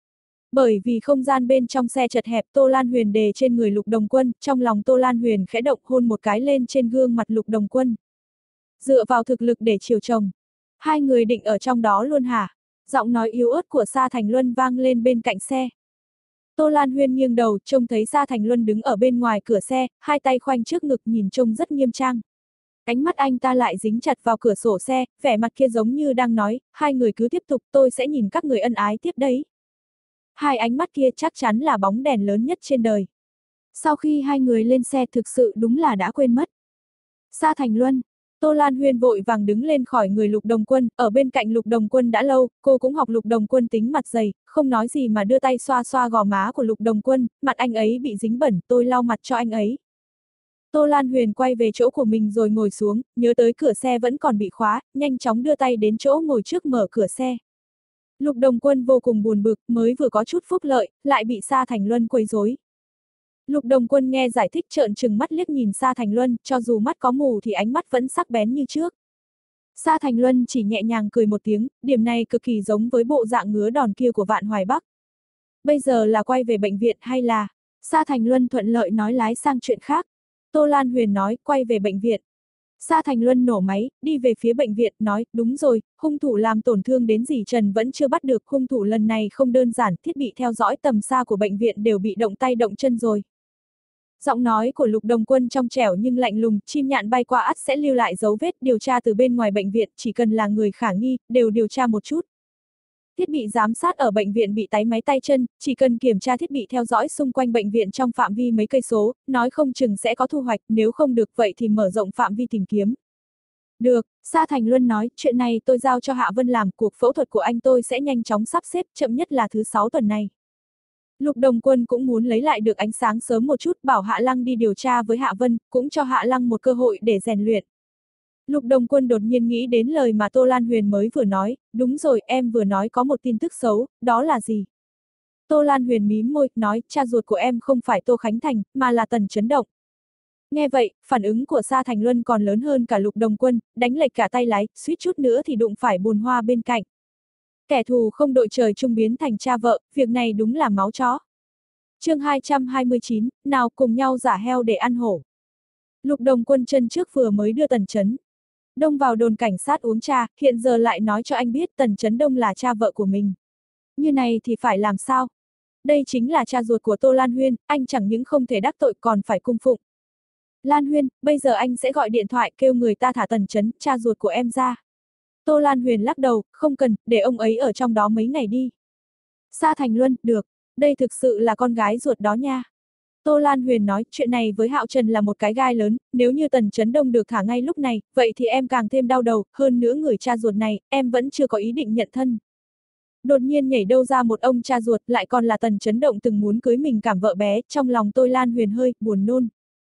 Bởi vì không gian bên trong xe chật hẹp, Tô Lan Huyền đè trên người Lục Đồng Quân, trong lòng Tô Lan Huyền khẽ động hôn một cái lên trên gương mặt Lục Đồng Quân. Dựa vào thực lực để chiều chồng. Hai người định ở trong đó luôn hả? Giọng nói yếu ớt của Sa Thành Luân vang lên bên cạnh xe. Tô Lan Huyên nghiêng đầu, trông thấy Sa Thành Luân đứng ở bên ngoài cửa xe, hai tay khoanh trước ngực nhìn trông rất nghiêm trang. Ánh mắt anh ta lại dính chặt vào cửa sổ xe, vẻ mặt kia giống như đang nói, hai người cứ tiếp tục, tôi sẽ nhìn các người ân ái tiếp đấy. Hai ánh mắt kia chắc chắn là bóng đèn lớn nhất trên đời. Sau khi hai người lên xe thực sự đúng là đã quên mất. Sa Thành Luân. Tô Lan Huyên vội vàng đứng lên khỏi người Lục Đồng Quân, ở bên cạnh Lục Đồng Quân đã lâu, cô cũng học Lục Đồng Quân tính mặt dày, không nói gì mà đưa tay xoa xoa gò má của Lục Đồng Quân, mặt anh ấy bị dính bẩn, tôi lau mặt cho anh ấy. Tô Lan Huyền quay về chỗ của mình rồi ngồi xuống, nhớ tới cửa xe vẫn còn bị khóa, nhanh chóng đưa tay đến chỗ ngồi trước mở cửa xe. Lục Đồng Quân vô cùng buồn bực, mới vừa có chút phúc lợi, lại bị Sa Thành Luân quấy rối. Lục Đồng Quân nghe giải thích trợn trừng mắt liếc nhìn Sa Thành Luân, cho dù mắt có mù thì ánh mắt vẫn sắc bén như trước. Sa Thành Luân chỉ nhẹ nhàng cười một tiếng, điểm này cực kỳ giống với bộ dạng ngứa đòn kia của Vạn Hoài Bắc. Bây giờ là quay về bệnh viện hay là... Sa Thành Luân thuận lợi nói lái sang chuyện khác. Tô Lan Huyền nói, quay về bệnh viện. Sa Thành Luân nổ máy, đi về phía bệnh viện, nói, đúng rồi, hung thủ làm tổn thương đến dì Trần vẫn chưa bắt được, hung thủ lần này không đơn giản, thiết bị theo dõi tầm xa của bệnh viện đều bị động tay động chân rồi. Giọng nói của Lục Đồng Quân trong trẻo nhưng lạnh lùng, chim nhạn bay qua ắt sẽ lưu lại dấu vết, điều tra từ bên ngoài bệnh viện, chỉ cần là người khả nghi, đều điều tra một chút. Thiết bị giám sát ở bệnh viện bị táy máy tay chân, chỉ cần kiểm tra thiết bị theo dõi xung quanh bệnh viện trong phạm vi mấy cây số, nói không chừng sẽ có thu hoạch, nếu không được vậy thì mở rộng phạm vi tìm kiếm. Được, Sa Thành Luân nói, chuyện này tôi giao cho Hạ Vân làm, cuộc phẫu thuật của anh tôi sẽ nhanh chóng sắp xếp, chậm nhất là thứ sáu tuần này. Lục Đồng Quân cũng muốn lấy lại được ánh sáng sớm một chút, bảo Hạ Lăng đi điều tra với Hạ Vân, cũng cho Hạ Lăng một cơ hội để rèn luyện. Lục Đồng Quân đột nhiên nghĩ đến lời mà Tô Lan Huyền mới vừa nói, đúng rồi, em vừa nói có một tin tức xấu, đó là gì? Tô Lan Huyền mím môi, nói, cha ruột của em không phải Tô Khánh Thành, mà là Tần Chấn Động. Nghe vậy, phản ứng của Sa Thành Luân còn lớn hơn cả Lục Đồng Quân, đánh lệch cả tay lái, suýt chút nữa thì đụng phải bùn hoa bên cạnh. Kẻ thù không đội trời chung biến thành cha vợ, việc này đúng là máu chó. Chương hai trăm hai mươi chín, nào cùng nhau giả heo để ăn hổ. Lục Đồng Quân chân trước vừa mới đưa Tần Chấn Đông vào đồn cảnh sát uống trà, hiện giờ lại nói cho anh biết Tần Chấn Đông là cha vợ của mình. Như này thì phải làm sao? Đây chính là cha ruột của Tô Lan Huyên, anh chẳng những không thể đắc tội còn phải cung phụng. Lan Huyên, bây giờ anh sẽ gọi điện thoại kêu người ta thả Tần Chấn, cha ruột của em ra. Tô Lan Huyền lắc đầu, không cần, để ông ấy ở trong đó mấy ngày đi. Sa Thành Luân, được, đây thực sự là con gái ruột đó nha. Tô Lan Huyền nói, chuyện này với Hạo Trần là một cái gai lớn, nếu như Tần Chấn Đông được thả ngay lúc này, vậy thì em càng thêm đau đầu, hơn nữa người cha ruột này, em vẫn chưa có ý định nhận thân. Đột nhiên nhảy đâu ra một ông cha ruột, lại còn là Tần Chấn Động từng muốn cưới mình cảm vợ bé, trong lòng tôi Lan Huyền hơi, buồn nôn.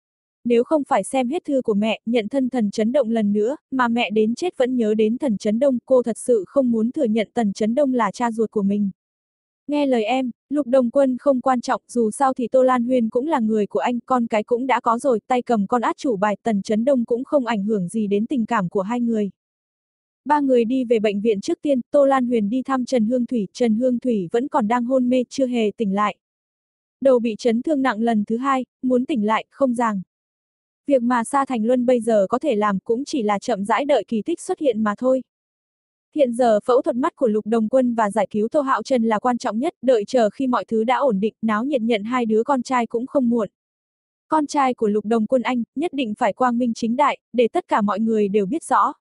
Nếu không phải xem hết thư của mẹ, nhận thân Thần Chấn Động lần nữa, mà mẹ đến chết vẫn nhớ đến Thần Chấn Đông, cô thật sự không muốn thừa nhận Tần Chấn Đông là cha ruột của mình. Nghe lời em, Lục Đồng Quân không quan trọng, dù sao thì Tô Lan Huyên cũng là người của anh, con cái cũng đã có rồi, tay cầm con át chủ bài, Tần Chấn Đông cũng không ảnh hưởng gì đến tình cảm của hai người. Ba người đi về bệnh viện trước tiên, Tô Lan Huyền đi thăm Trần Hương Thủy, Trần Hương Thủy vẫn còn đang hôn mê, chưa hề tỉnh lại. Đầu bị chấn thương nặng lần thứ hai, muốn tỉnh lại, không dàng. Việc mà Sa Thành Luân bây giờ có thể làm cũng chỉ là chậm rãi đợi kỳ tích xuất hiện mà thôi. Hiện giờ phẫu thuật mắt của Lục Đồng Quân và giải cứu Tô Hạo Trần là quan trọng nhất, đợi chờ khi mọi thứ đã ổn định, náo nhiệt nhận hai đứa con trai cũng không muộn. Con trai của Lục Đồng Quân anh, nhất định phải quang minh chính đại, để tất cả mọi người đều biết rõ.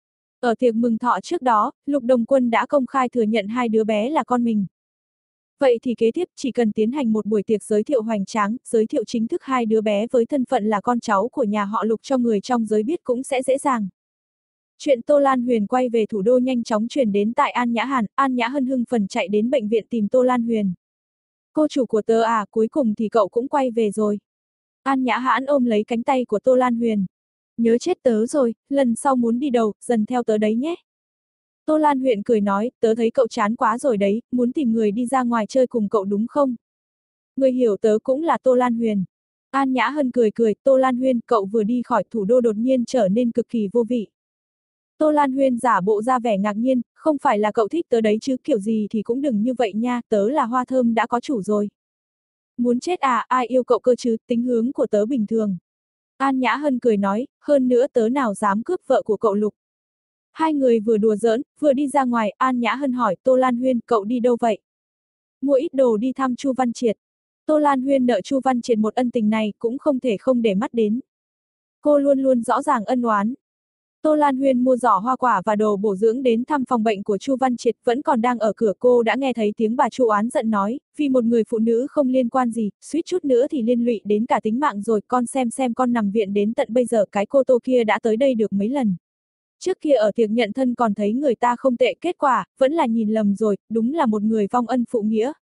Ở tiệc mừng thọ trước đó, Lục Đồng Quân đã công khai thừa nhận hai đứa bé là con mình. Vậy thì kế tiếp chỉ cần tiến hành một buổi tiệc giới thiệu hoành tráng, giới thiệu chính thức hai đứa bé với thân phận là con cháu của nhà họ Lục cho người trong giới biết cũng sẽ dễ dàng. Chuyện Tô Lan Huyền quay về thủ đô nhanh chóng truyền đến tại An Nhã Hàn, An Nhã Hân hưng phần chạy đến bệnh viện tìm Tô Lan Huyền. Cô chủ của tớ à, cuối cùng thì cậu cũng quay về rồi. An Nhã Hãn ôm lấy cánh tay của Tô Lan Huyền. Nhớ chết tớ rồi, lần sau muốn đi đâu, dần theo tớ đấy nhé. Tô Lan Huyền cười nói, tớ thấy cậu chán quá rồi đấy, muốn tìm người đi ra ngoài chơi cùng cậu đúng không? Người hiểu tớ cũng là Tô Lan Huyền. An Nhã Hân cười cười, Tô Lan Huyền, cậu vừa đi khỏi thủ đô đột nhiên trở nên cực kỳ vô vị. Tô Lan Huyền giả bộ ra vẻ ngạc nhiên, không phải là cậu thích tớ đấy chứ, kiểu gì thì cũng đừng như vậy nha, tớ là hoa thơm đã có chủ rồi. Muốn chết à, ai yêu cậu cơ chứ, tính hướng của tớ bình thường. An Nhã Hân cười nói, hơn nữa tớ nào dám cướp vợ của cậu Lục. Hai người vừa đùa giỡn, vừa đi ra ngoài, An Nhã Hân hỏi, Tô Lan Huyền, cậu đi đâu vậy? Mua ít đồ đi thăm Chu Văn Triệt. Tô Lan Huyền nợ Chu Văn Triệt một ân tình này, cũng không thể không để mắt đến. Cô luôn luôn rõ ràng ân oán. Tô Lan Huyền mua giỏ hoa quả và đồ bổ dưỡng đến thăm phòng bệnh của Chu Văn Triệt, vẫn còn đang ở cửa, cô đã nghe thấy tiếng bà Chu oán giận nói, vì một người phụ nữ không liên quan gì, suýt chút nữa thì liên lụy đến cả tính mạng rồi, con xem xem con nằm viện đến tận bây giờ, cái cô Tô kia đã tới đây được mấy lần. Trước kia ở tiệc nhận thân còn thấy người ta không tệ, kết quả, vẫn là nhìn lầm rồi, đúng là một người vong ân phụ nghĩa.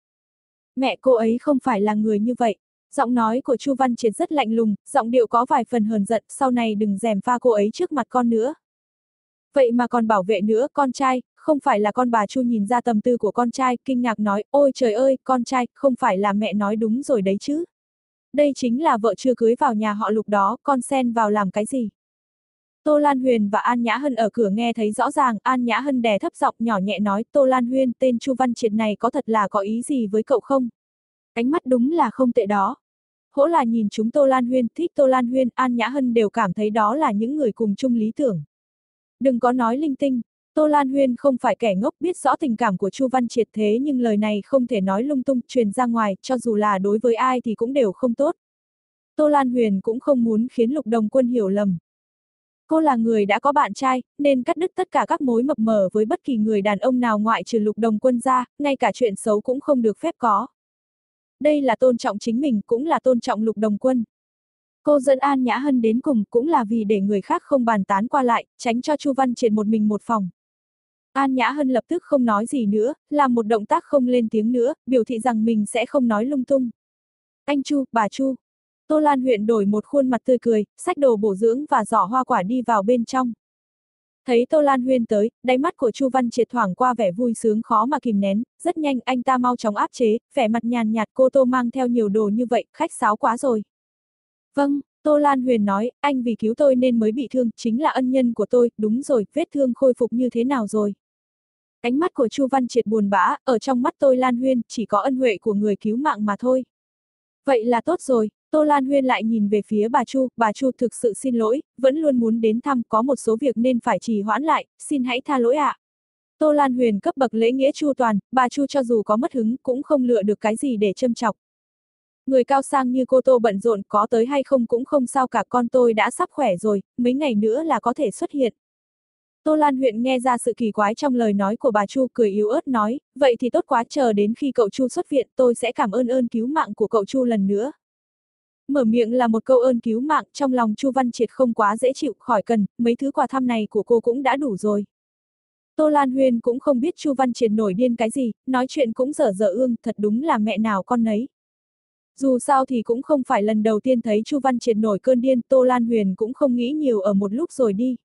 Mẹ cô ấy không phải là người như vậy. Giọng nói của Chu Văn Triệt rất lạnh lùng, giọng điệu có vài phần hờn giận, sau này đừng gièm pha cô ấy trước mặt con nữa. Vậy mà còn bảo vệ nữa, con trai, không phải là con. Bà Chu nhìn ra tâm tư của con trai, kinh ngạc nói, ôi trời ơi, con trai, không phải là mẹ nói đúng rồi đấy chứ. Đây chính là vợ chưa cưới vào nhà họ Lục đó, con xen vào làm cái gì? Tô Lan Huyền và An Nhã Hân ở cửa nghe thấy rõ ràng, An Nhã Hân đè thấp giọng nhỏ nhẹ nói, Tô Lan Huyền, tên Chu Văn Triệt này có thật là có ý gì với cậu không? Ánh mắt đúng là không tệ đó. Hỗ là nhìn chúng Tô Lan Huyền, thích Tô Lan Huyền, An Nhã Hân đều cảm thấy đó là những người cùng chung lý tưởng. Đừng có nói linh tinh, Tô Lan Huyền không phải kẻ ngốc, biết rõ tình cảm của Chu Văn Triệt, thế nhưng lời này không thể nói lung tung, truyền ra ngoài, cho dù là đối với ai thì cũng đều không tốt. Tô Lan Huyền cũng không muốn khiến Lục Đồng Quân hiểu lầm. Cô là người đã có bạn trai, nên cắt đứt tất cả các mối mập mờ với bất kỳ người đàn ông nào ngoại trừ Lục Đồng Quân ra, ngay cả chuyện xấu cũng không được phép có. Đây là tôn trọng chính mình, cũng là tôn trọng Lục Đồng Quân. Cô dẫn An Nhã Hân đến cùng cũng là vì để người khác không bàn tán qua lại, tránh cho Chu Văn Triệt một mình một phòng. An Nhã Hân lập tức không nói gì nữa, làm một động tác không lên tiếng nữa, biểu thị rằng mình sẽ không nói lung tung. Anh Chu, bà Chu. Tô Lan Huyền đổi một khuôn mặt tươi cười, xách đồ bổ dưỡng và giỏ hoa quả đi vào bên trong. Thấy Tô Lan Huyền tới, đáy mắt của Chu Văn Triệt thoảng qua vẻ vui sướng khó mà kìm nén, rất nhanh anh ta mau chóng áp chế, vẻ mặt nhàn nhạt, cô Tô mang theo nhiều đồ như vậy, khách sáo quá rồi. Vâng, Tô Lan Huyền nói, anh vì cứu tôi nên mới bị thương, chính là ân nhân của tôi, đúng rồi, vết thương khôi phục như thế nào rồi? Ánh mắt của Chu Văn Triệt buồn bã, ở trong mắt Tô Lan Huyền chỉ có ân huệ của người cứu mạng mà thôi. Vậy là tốt rồi. Tô Lan Huyền lại nhìn về phía bà Chu, bà Chu thực sự xin lỗi, vẫn luôn muốn đến thăm, có một số việc nên phải trì hoãn lại, xin hãy tha lỗi ạ. À. Tô Lan Huyền cấp bậc lễ nghĩa chu toàn, bà Chu cho dù có mất hứng cũng không lựa được cái gì để châm chọc. Người cao sang như cô Tô bận rộn, có tới hay không cũng không sao cả, con tôi đã sắp khỏe rồi, mấy ngày nữa là có thể xuất hiện. Tô Lan Huyền nghe ra sự kỳ quái trong lời nói của bà Chu, cười yếu ớt nói, vậy thì tốt quá, chờ đến khi cậu Chu xuất viện tôi sẽ cảm ơn ơn cứu mạng của cậu Chu lần nữa. Mở miệng là một câu ơn cứu mạng, trong lòng Chu Văn Triệt không quá dễ chịu, khỏi cần, mấy thứ quà thăm này của cô cũng đã đủ rồi. Tô Lan Huyền cũng không biết Chu Văn Triệt nổi điên cái gì, nói chuyện cũng dở dở ương, thật đúng là mẹ nào con nấy. Dù sao thì cũng không phải lần đầu tiên thấy Chu Văn Triệt nổi cơn điên, Tô Lan Huyền cũng không nghĩ nhiều ở một lúc rồi đi.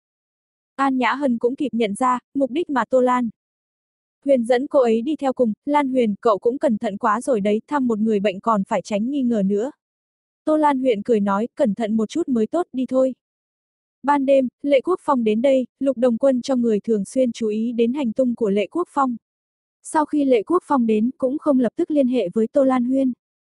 An Nhã Hân cũng kịp nhận ra, mục đích mà Tô Lan Huyền dẫn cô ấy đi theo cùng, Lan Huyền, cậu cũng cẩn thận quá rồi đấy, thăm một người bệnh còn phải tránh nghi ngờ nữa. Tô Lan Huyền cười nói, cẩn thận một chút mới tốt, đi thôi. Ban đêm, Lệ Quốc Phong đến đây, Lục Đồng Quân cho người thường xuyên chú ý đến hành tung của Lệ Quốc Phong. Sau khi Lệ Quốc Phong đến, cũng không lập tức liên hệ với Tô Lan Huyên.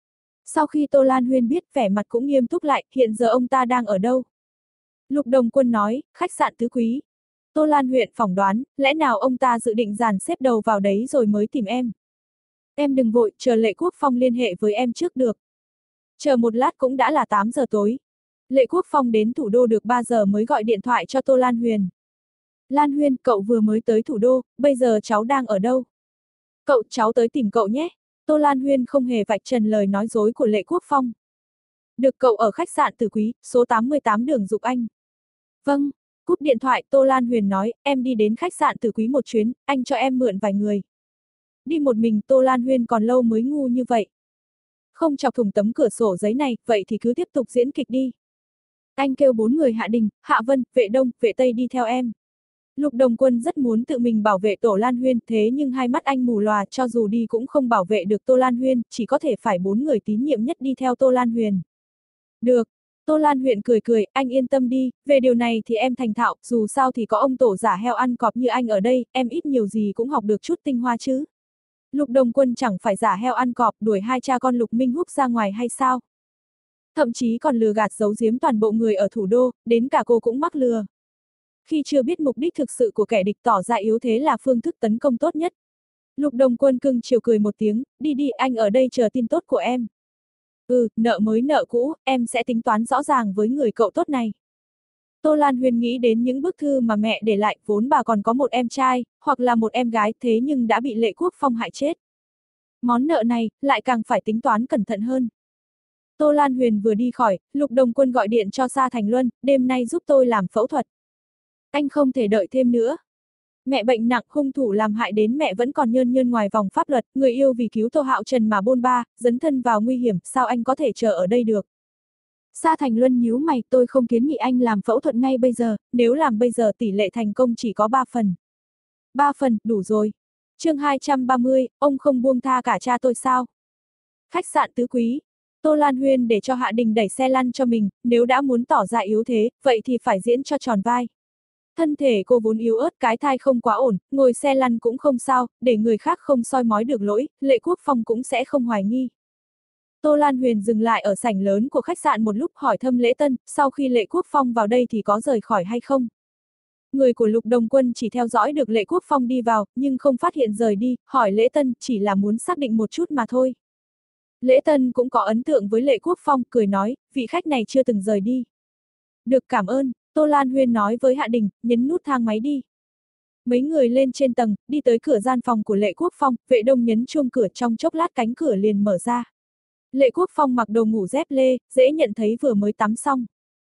Sau khi Tô Lan Huyên biết, vẻ mặt cũng nghiêm túc lại, hiện giờ ông ta đang ở đâu? Lục Đồng Quân nói, khách sạn Tứ Quý. Tô Lan Huyên phỏng đoán, lẽ nào ông ta dự định dàn xếp đầu vào đấy rồi mới tìm em? Em đừng vội, chờ Lệ Quốc Phong liên hệ với em trước được. Chờ một lát cũng đã là tám giờ tối. Lệ Quốc Phong đến thủ đô được ba giờ mới gọi điện thoại cho Tô Lan Huyên. Lan Huyên, cậu vừa mới tới thủ đô, bây giờ cháu đang ở đâu? Cậu, cháu tới tìm cậu nhé. Tô Lan Huyên không hề vạch trần lời nói dối của Lệ Quốc Phong. Được, cậu ở khách sạn Tử Quý, số tám mươi tám đường Dục Anh. Vâng, cúp điện thoại, Tô Lan Huyên nói, em đi đến khách sạn Tử Quý một chuyến, anh cho em mượn vài người. Đi một mình, Tô Lan Huyên còn lâu mới ngu như vậy. Không chọc thủng tấm cửa sổ giấy này, vậy thì cứ tiếp tục diễn kịch đi. Anh kêu bốn người Hạ Đình, Hạ Vân, Vệ Đông, Vệ Tây đi theo em. Lục Đồng Quân rất muốn tự mình bảo vệ Tô Lan Huyên, thế nhưng hai mắt anh mù lòa, cho dù đi cũng không bảo vệ được Tô Lan Huyên, chỉ có thể phải bốn người tín nhiệm nhất đi theo Tô Lan Huyên. Được, Tô Lan Huyên cười cười, anh yên tâm đi, về điều này thì em thành thạo, dù sao thì có ông tổ giả heo ăn cọp như anh ở đây, em ít nhiều gì cũng học được chút tinh hoa chứ. Lục Đồng Quân chẳng phải giả heo ăn cọp đuổi hai cha con Lục Minh Húc ra ngoài hay sao? Thậm chí còn lừa gạt giấu giếm toàn bộ người ở thủ đô, đến cả cô cũng mắc lừa. Khi chưa biết mục đích thực sự của kẻ địch tỏ ra yếu thế là phương thức tấn công tốt nhất. Lục Đồng Quân cưng chiều cười một tiếng, đi đi, anh ở đây chờ tin tốt của em. Ừ, nợ mới nợ cũ, em sẽ tính toán rõ ràng với người cậu tốt này. Tô Lan Huyên nghĩ đến những bức thư mà mẹ để lại, vốn bà còn có một em trai, hoặc là một em gái, thế nhưng đã bị Lệ Quốc Phong hại chết. Món nợ này, lại càng phải tính toán cẩn thận hơn. Tô Lan Huyên vừa đi khỏi, Lục Đồng Quân gọi điện cho Sa Thành Luân, đêm nay giúp tôi làm phẫu thuật. Anh không thể đợi thêm nữa. Mẹ bệnh nặng, hung thủ làm hại đến mẹ vẫn còn nhơn nhơn ngoài vòng pháp luật, người yêu vì cứu Tô Hạo Trần mà bôn ba, dấn thân vào nguy hiểm, sao anh có thể chờ ở đây được? Sa Thành Luân nhíu mày, tôi không kiến nghị anh làm phẫu thuật ngay bây giờ, nếu làm bây giờ tỷ lệ thành công chỉ có ba phần. ba phần, đủ rồi. Chương hai trăm ba mươi, ông không buông tha cả cha tôi sao? Khách sạn Tứ Quý. Tô Lan Huyên để cho Hạ Đình đẩy xe lăn cho mình, nếu đã muốn tỏ ra yếu thế, vậy thì phải diễn cho tròn vai. Thân thể cô vốn yếu ớt, cái thai không quá ổn, ngồi xe lăn cũng không sao, để người khác không soi mói được lỗi, Lệ Quốc Phong cũng sẽ không hoài nghi. Tô Lan Huyên dừng lại ở sảnh lớn của khách sạn một lúc, hỏi thăm Lễ Tân, sau khi Lệ Quốc Phong vào đây thì có rời khỏi hay không? Người của Lục Đồng Quân chỉ theo dõi được Lệ Quốc Phong đi vào, nhưng không phát hiện rời đi, hỏi Lễ Tân chỉ là muốn xác định một chút mà thôi. Lễ Tân cũng có ấn tượng với Lệ Quốc Phong, cười nói, vị khách này chưa từng rời đi. Được, cảm ơn, Tô Lan Huyên nói với Hạ Đình, nhấn nút thang máy đi. Mấy người lên trên tầng, đi tới cửa gian phòng của Lệ Quốc Phong, Vệ Đông nhấn chuông cửa, trong chốc lát cánh cửa liền mở ra. Lệ Quốc Phong mặc đồ ngủ dép lê, dễ nhận thấy vừa mới tắm xong.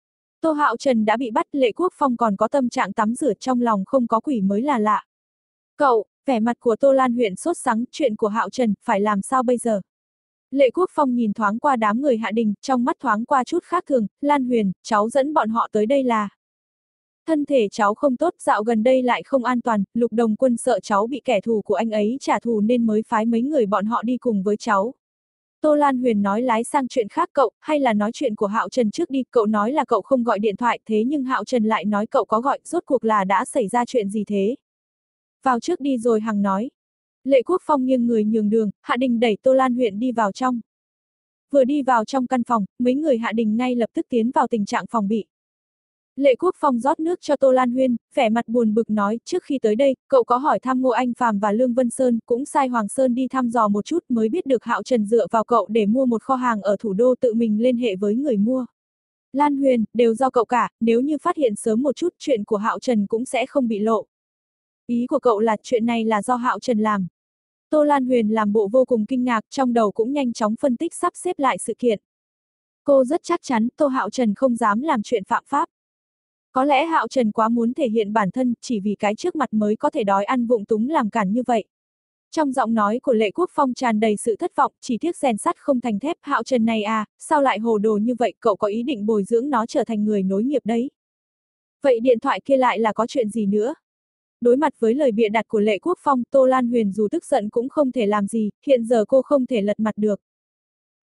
Tô Hạo Trần đã bị bắt, Lệ Quốc Phong còn có tâm trạng tắm rửa, trong lòng không có quỷ mới là lạ. Cậu, vẻ mặt của Tô Lan Huyên sốt sắng, chuyện của Hạo Trần, phải làm sao bây giờ? Lệ Quốc Phong nhìn thoáng qua đám người Hạ Đình, trong mắt thoáng qua chút khác thường, Lan Huyên, cháu dẫn bọn họ tới đây là. Thân thể cháu không tốt, dạo gần đây lại không an toàn, Lục Đồng Quân sợ cháu bị kẻ thù của anh ấy trả thù nên mới phái mấy người bọn họ đi cùng với cháu. Tô Lan Huyên nói lái sang chuyện khác, cậu, hay là nói chuyện của Hạo Trần trước đi, cậu nói là cậu không gọi điện thoại, thế nhưng Hạo Trần lại nói cậu có gọi, rốt cuộc là đã xảy ra chuyện gì thế? Vào trước đi rồi hằng nói. Lệ Quốc Phong nghiêng người nhường đường, Hạ Đình đẩy Tô Lan Huyên đi vào trong. Vừa đi vào trong căn phòng, mấy người Hạ Đình ngay lập tức tiến vào tình trạng phòng bị. Lệ Quốc Phong rót nước cho Tô Lan Huyên, vẻ mặt buồn bực nói, trước khi tới đây, cậu có hỏi thăm Ngô Anh Phàm và Lương Vân Sơn, cũng sai Hoàng Sơn đi thăm dò một chút mới biết được Hạo Trần dựa vào cậu để mua một kho hàng ở thủ đô, tự mình liên hệ với người mua. Lan Huyên, đều do cậu cả, nếu như phát hiện sớm một chút, chuyện của Hạo Trần cũng sẽ không bị lộ. Ý của cậu là chuyện này là do Hạo Trần làm. Tô Lan Huyên làm bộ vô cùng kinh ngạc, trong đầu cũng nhanh chóng phân tích sắp xếp lại sự kiện. Cô rất chắc chắn Tô Hạo Trần không dám làm chuyện phạm pháp. Có lẽ Hạo Trần quá muốn thể hiện bản thân, chỉ vì cái trước mặt mới có thể đói ăn vụng túng làm cản như vậy. Trong giọng nói của Lệ Quốc Phong tràn đầy sự thất vọng, chỉ tiếc rèn sắt không thành thép, Hạo Trần này à, sao lại hồ đồ như vậy, cậu có ý định bồi dưỡng nó trở thành người nối nghiệp đấy. Vậy điện thoại kia lại là có chuyện gì nữa? Đối mặt với lời bịa đặt của Lệ Quốc Phong, Tô Lan Huyên dù tức giận cũng không thể làm gì, hiện giờ cô không thể lật mặt được.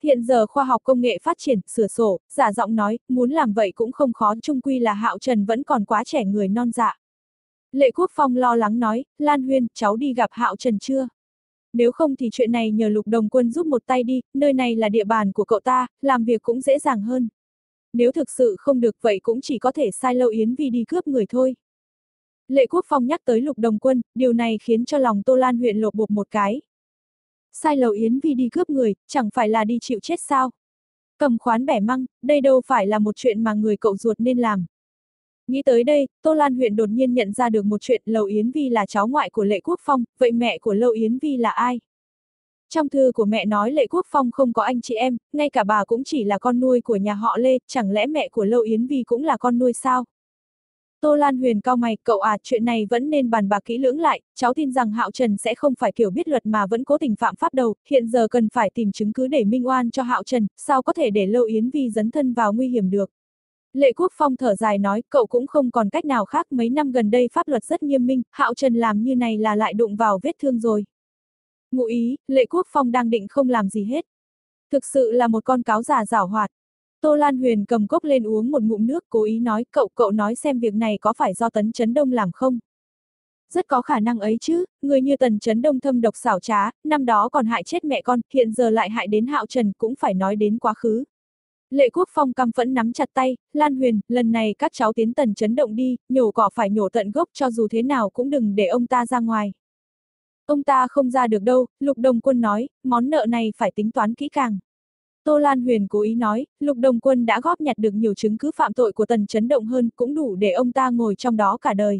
Hiện giờ khoa học công nghệ phát triển, sửa sổ, giả giọng nói, muốn làm vậy cũng không khó, chung quy là Hạo Trần vẫn còn quá trẻ người non dạ. Lệ Quốc Phong lo lắng nói, Lan Huyên, cháu đi gặp Hạo Trần chưa? Nếu không thì chuyện này nhờ Lục Đồng Quân giúp một tay đi, nơi này là địa bàn của cậu ta, làm việc cũng dễ dàng hơn. Nếu thực sự không được vậy cũng chỉ có thể sai Lâu Yến Vi đi cướp người thôi. Lệ Quốc Phong nhắc tới Lục Đồng Quân, điều này khiến cho lòng Tô Lan Huyên lột bột một cái. Sai Lầu Yến Vi đi cướp người, chẳng phải là đi chịu chết sao? Cầm khoán bẻ măng, đây đâu phải là một chuyện mà người cậu ruột nên làm. Nghĩ tới đây, Tô Lan Huyên đột nhiên nhận ra được một chuyện, Lầu Yến Vi là cháu ngoại của Lệ Quốc Phong, vậy mẹ của Lầu Yến Vi là ai? Trong thư của mẹ nói Lệ Quốc Phong không có anh chị em, ngay cả bà cũng chỉ là con nuôi của nhà họ Lê, chẳng lẽ mẹ của Lầu Yến Vi cũng là con nuôi sao? Tô Lan Huyên cau mày, cậu à, chuyện này vẫn nên bàn bạc kỹ lưỡng lại, cháu tin rằng Hạo Trần sẽ không phải kiểu biết luật mà vẫn cố tình phạm pháp đâu, hiện giờ cần phải tìm chứng cứ để minh oan cho Hạo Trần, sao có thể để Lâu Yến Vi dấn thân vào nguy hiểm được. Lệ Quốc Phong thở dài nói, cậu cũng không còn cách nào khác, mấy năm gần đây pháp luật rất nghiêm minh, Hạo Trần làm như này là lại đụng vào vết thương rồi. Ngụ ý, Lệ Quốc Phong đang định không làm gì hết. Thực sự là một con cáo già giảo hoạt. Tô Lan Huyên cầm cốc lên uống một ngụm nước, cố ý nói, cậu, cậu nói xem việc này có phải do Tấn Chấn Đông làm không? Rất có khả năng ấy chứ, người như Tần Chấn Đông thâm độc xảo trá, năm đó còn hại chết mẹ con, hiện giờ lại hại đến Hạo Trần, cũng phải nói đến quá khứ. Lệ Quốc Phong căm phẫn nắm chặt tay, Lan Huyên, lần này các cháu tiến Tần Chấn Động đi, nhổ cỏ phải nhổ tận gốc, cho dù thế nào cũng đừng để ông ta ra ngoài. Ông ta không ra được đâu, Lục Đồng Quân nói, món nợ này phải tính toán kỹ càng. Tô Lan Huyên cố ý nói, Lục Đồng Quân đã góp nhặt được nhiều chứng cứ phạm tội của Tần Chấn Động hơn, cũng đủ để ông ta ngồi trong đó cả đời.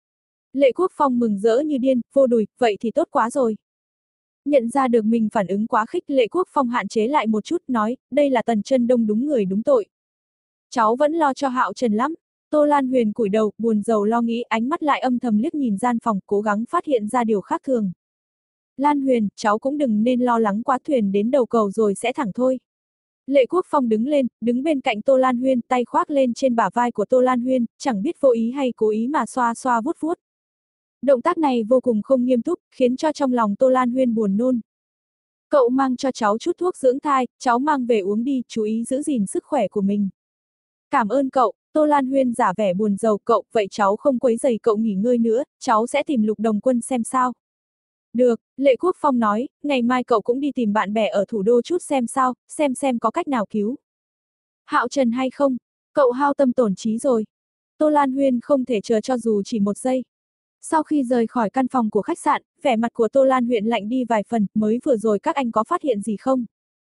Lệ Quốc Phong mừng rỡ như điên, vô đùi, vậy thì tốt quá rồi. Nhận ra được mình phản ứng quá khích, Lệ Quốc Phong hạn chế lại một chút, nói, đây là Tần Chấn Đông đúng người đúng tội. Cháu vẫn lo cho Hạo Trần lắm. Tô Lan Huyên cúi đầu, buồn rầu lo nghĩ, ánh mắt lại âm thầm liếc nhìn gian phòng, cố gắng phát hiện ra điều khác thường. Lan Huyên, cháu cũng đừng nên lo lắng quá, thuyền đến đầu cầu rồi sẽ thẳng thôi. Lệ Quốc Phong đứng lên, đứng bên cạnh Tô Lan Huyên, tay khoác lên trên bả vai của Tô Lan Huyên, chẳng biết vô ý hay cố ý mà xoa xoa vuốt vuốt. Động tác này vô cùng không nghiêm túc, khiến cho trong lòng Tô Lan Huyên buồn nôn. Cậu mang cho cháu chút thuốc dưỡng thai, cháu mang về uống đi, chú ý giữ gìn sức khỏe của mình. Cảm ơn cậu, Tô Lan Huyên giả vẻ buồn rầu, cậu, vậy cháu không quấy rầy cậu nghỉ ngơi nữa, cháu sẽ tìm Lục Đồng Quân xem sao. Được, Lệ Quốc Phong nói, ngày mai cậu cũng đi tìm bạn bè ở thủ đô chút xem sao, xem xem có cách nào cứu. Hạo Trần hay không? Cậu hao tâm tổn trí rồi. Tô Lan Huyên không thể chờ cho dù chỉ một giây. Sau khi rời khỏi căn phòng của khách sạn, vẻ mặt của Tô Lan Huyên lạnh đi vài phần, mới vừa rồi các anh có phát hiện gì không?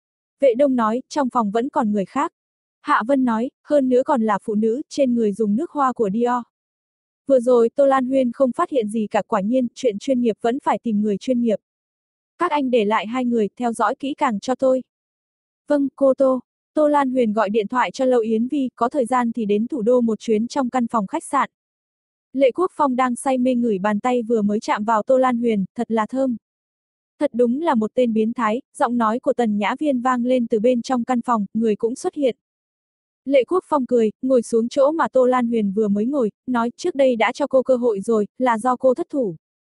Vệ Đông nói, trong phòng vẫn còn người khác. Hạ Vân nói, hơn nữa còn là phụ nữ, trên người dùng nước hoa của Dior. Vừa rồi Tô Lan Huyên không phát hiện gì cả, quả nhiên, chuyện chuyên nghiệp vẫn phải tìm người chuyên nghiệp. Các anh để lại hai người, theo dõi kỹ càng cho tôi. Vâng, cô Tô. Tô Lan Huyên gọi điện thoại cho Lâu Yến Vi, có thời gian thì đến thủ đô một chuyến trong căn phòng khách sạn. Lệ Quốc Phong đang say mê ngửi bàn tay vừa mới chạm vào Tô Lan Huyên, thật là thơm. Thật đúng là một tên biến thái, giọng nói của Tần Nhã Viên vang lên từ bên trong căn phòng, người cũng xuất hiện. Lệ Quốc Phong cười, ngồi xuống chỗ mà Tô Lan Huyên vừa mới ngồi, nói trước đây đã cho cô cơ hội rồi, là do cô thất thủ.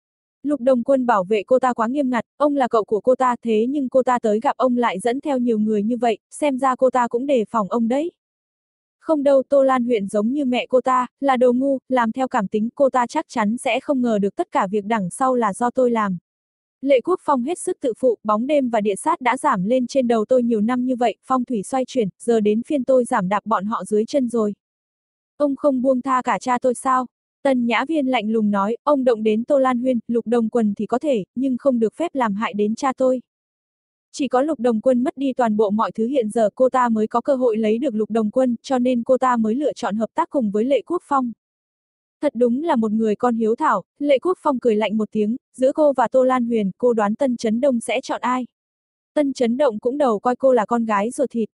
Lục Đồng Quân bảo vệ cô ta quá nghiêm ngặt, ông là cậu của cô ta, thế nhưng cô ta tới gặp ông lại dẫn theo nhiều người như vậy, xem ra cô ta cũng đề phòng ông đấy. Không đâu, Tô Lan Huyên giống như mẹ cô ta, là đồ ngu, làm theo cảm tính, cô ta chắc chắn sẽ không ngờ được tất cả việc đằng sau là do tôi làm. Lệ Quốc Phong hết sức tự phụ, bóng đêm và địa sát đã giảm lên trên đầu tôi nhiều năm như vậy, phong thủy xoay chuyển, giờ đến phiên tôi giảm đạp bọn họ dưới chân rồi. Ông không buông tha cả cha tôi sao? Tần Nhã Viên lạnh lùng nói, ông động đến Tô Lan Huyên, Lục Đồng Quân thì có thể, nhưng không được phép làm hại đến cha tôi. Chỉ có Lục Đồng Quân mất đi toàn bộ mọi thứ, hiện giờ cô ta mới có cơ hội lấy được Lục Đồng Quân, cho nên cô ta mới lựa chọn hợp tác cùng với Lệ Quốc Phong. Thật đúng là một người con hiếu thảo, Lệ Quốc Phong cười lạnh một tiếng, giữa cô và Tô Lan Huyên, cô đoán Tân Chấn Đông sẽ chọn ai? Tân Chấn Động cũng đầu coi cô là con gái ruột thịt.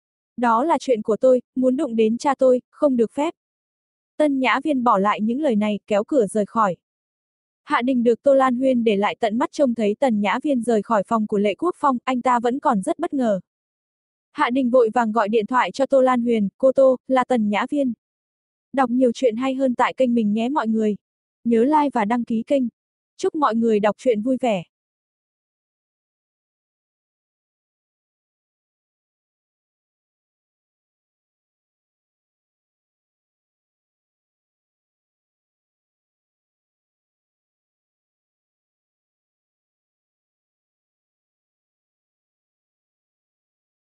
Đó là chuyện của tôi, muốn đụng đến cha tôi, không được phép. Tân Nhã Viên bỏ lại những lời này, kéo cửa rời khỏi. Hạ Đình được Tô Lan Huyên để lại tận mắt trông thấy Tần Nhã Viên rời khỏi phòng của Lệ Quốc Phong, anh ta vẫn còn rất bất ngờ. Hạ Đình vội vàng gọi điện thoại cho Tô Lan Huyên, cô Tô, là Tần Nhã Viên. Đọc nhiều chuyện hay hơn tại kênh mình nhé mọi người. Nhớ like và đăng ký kênh. Chúc mọi người đọc truyện vui vẻ.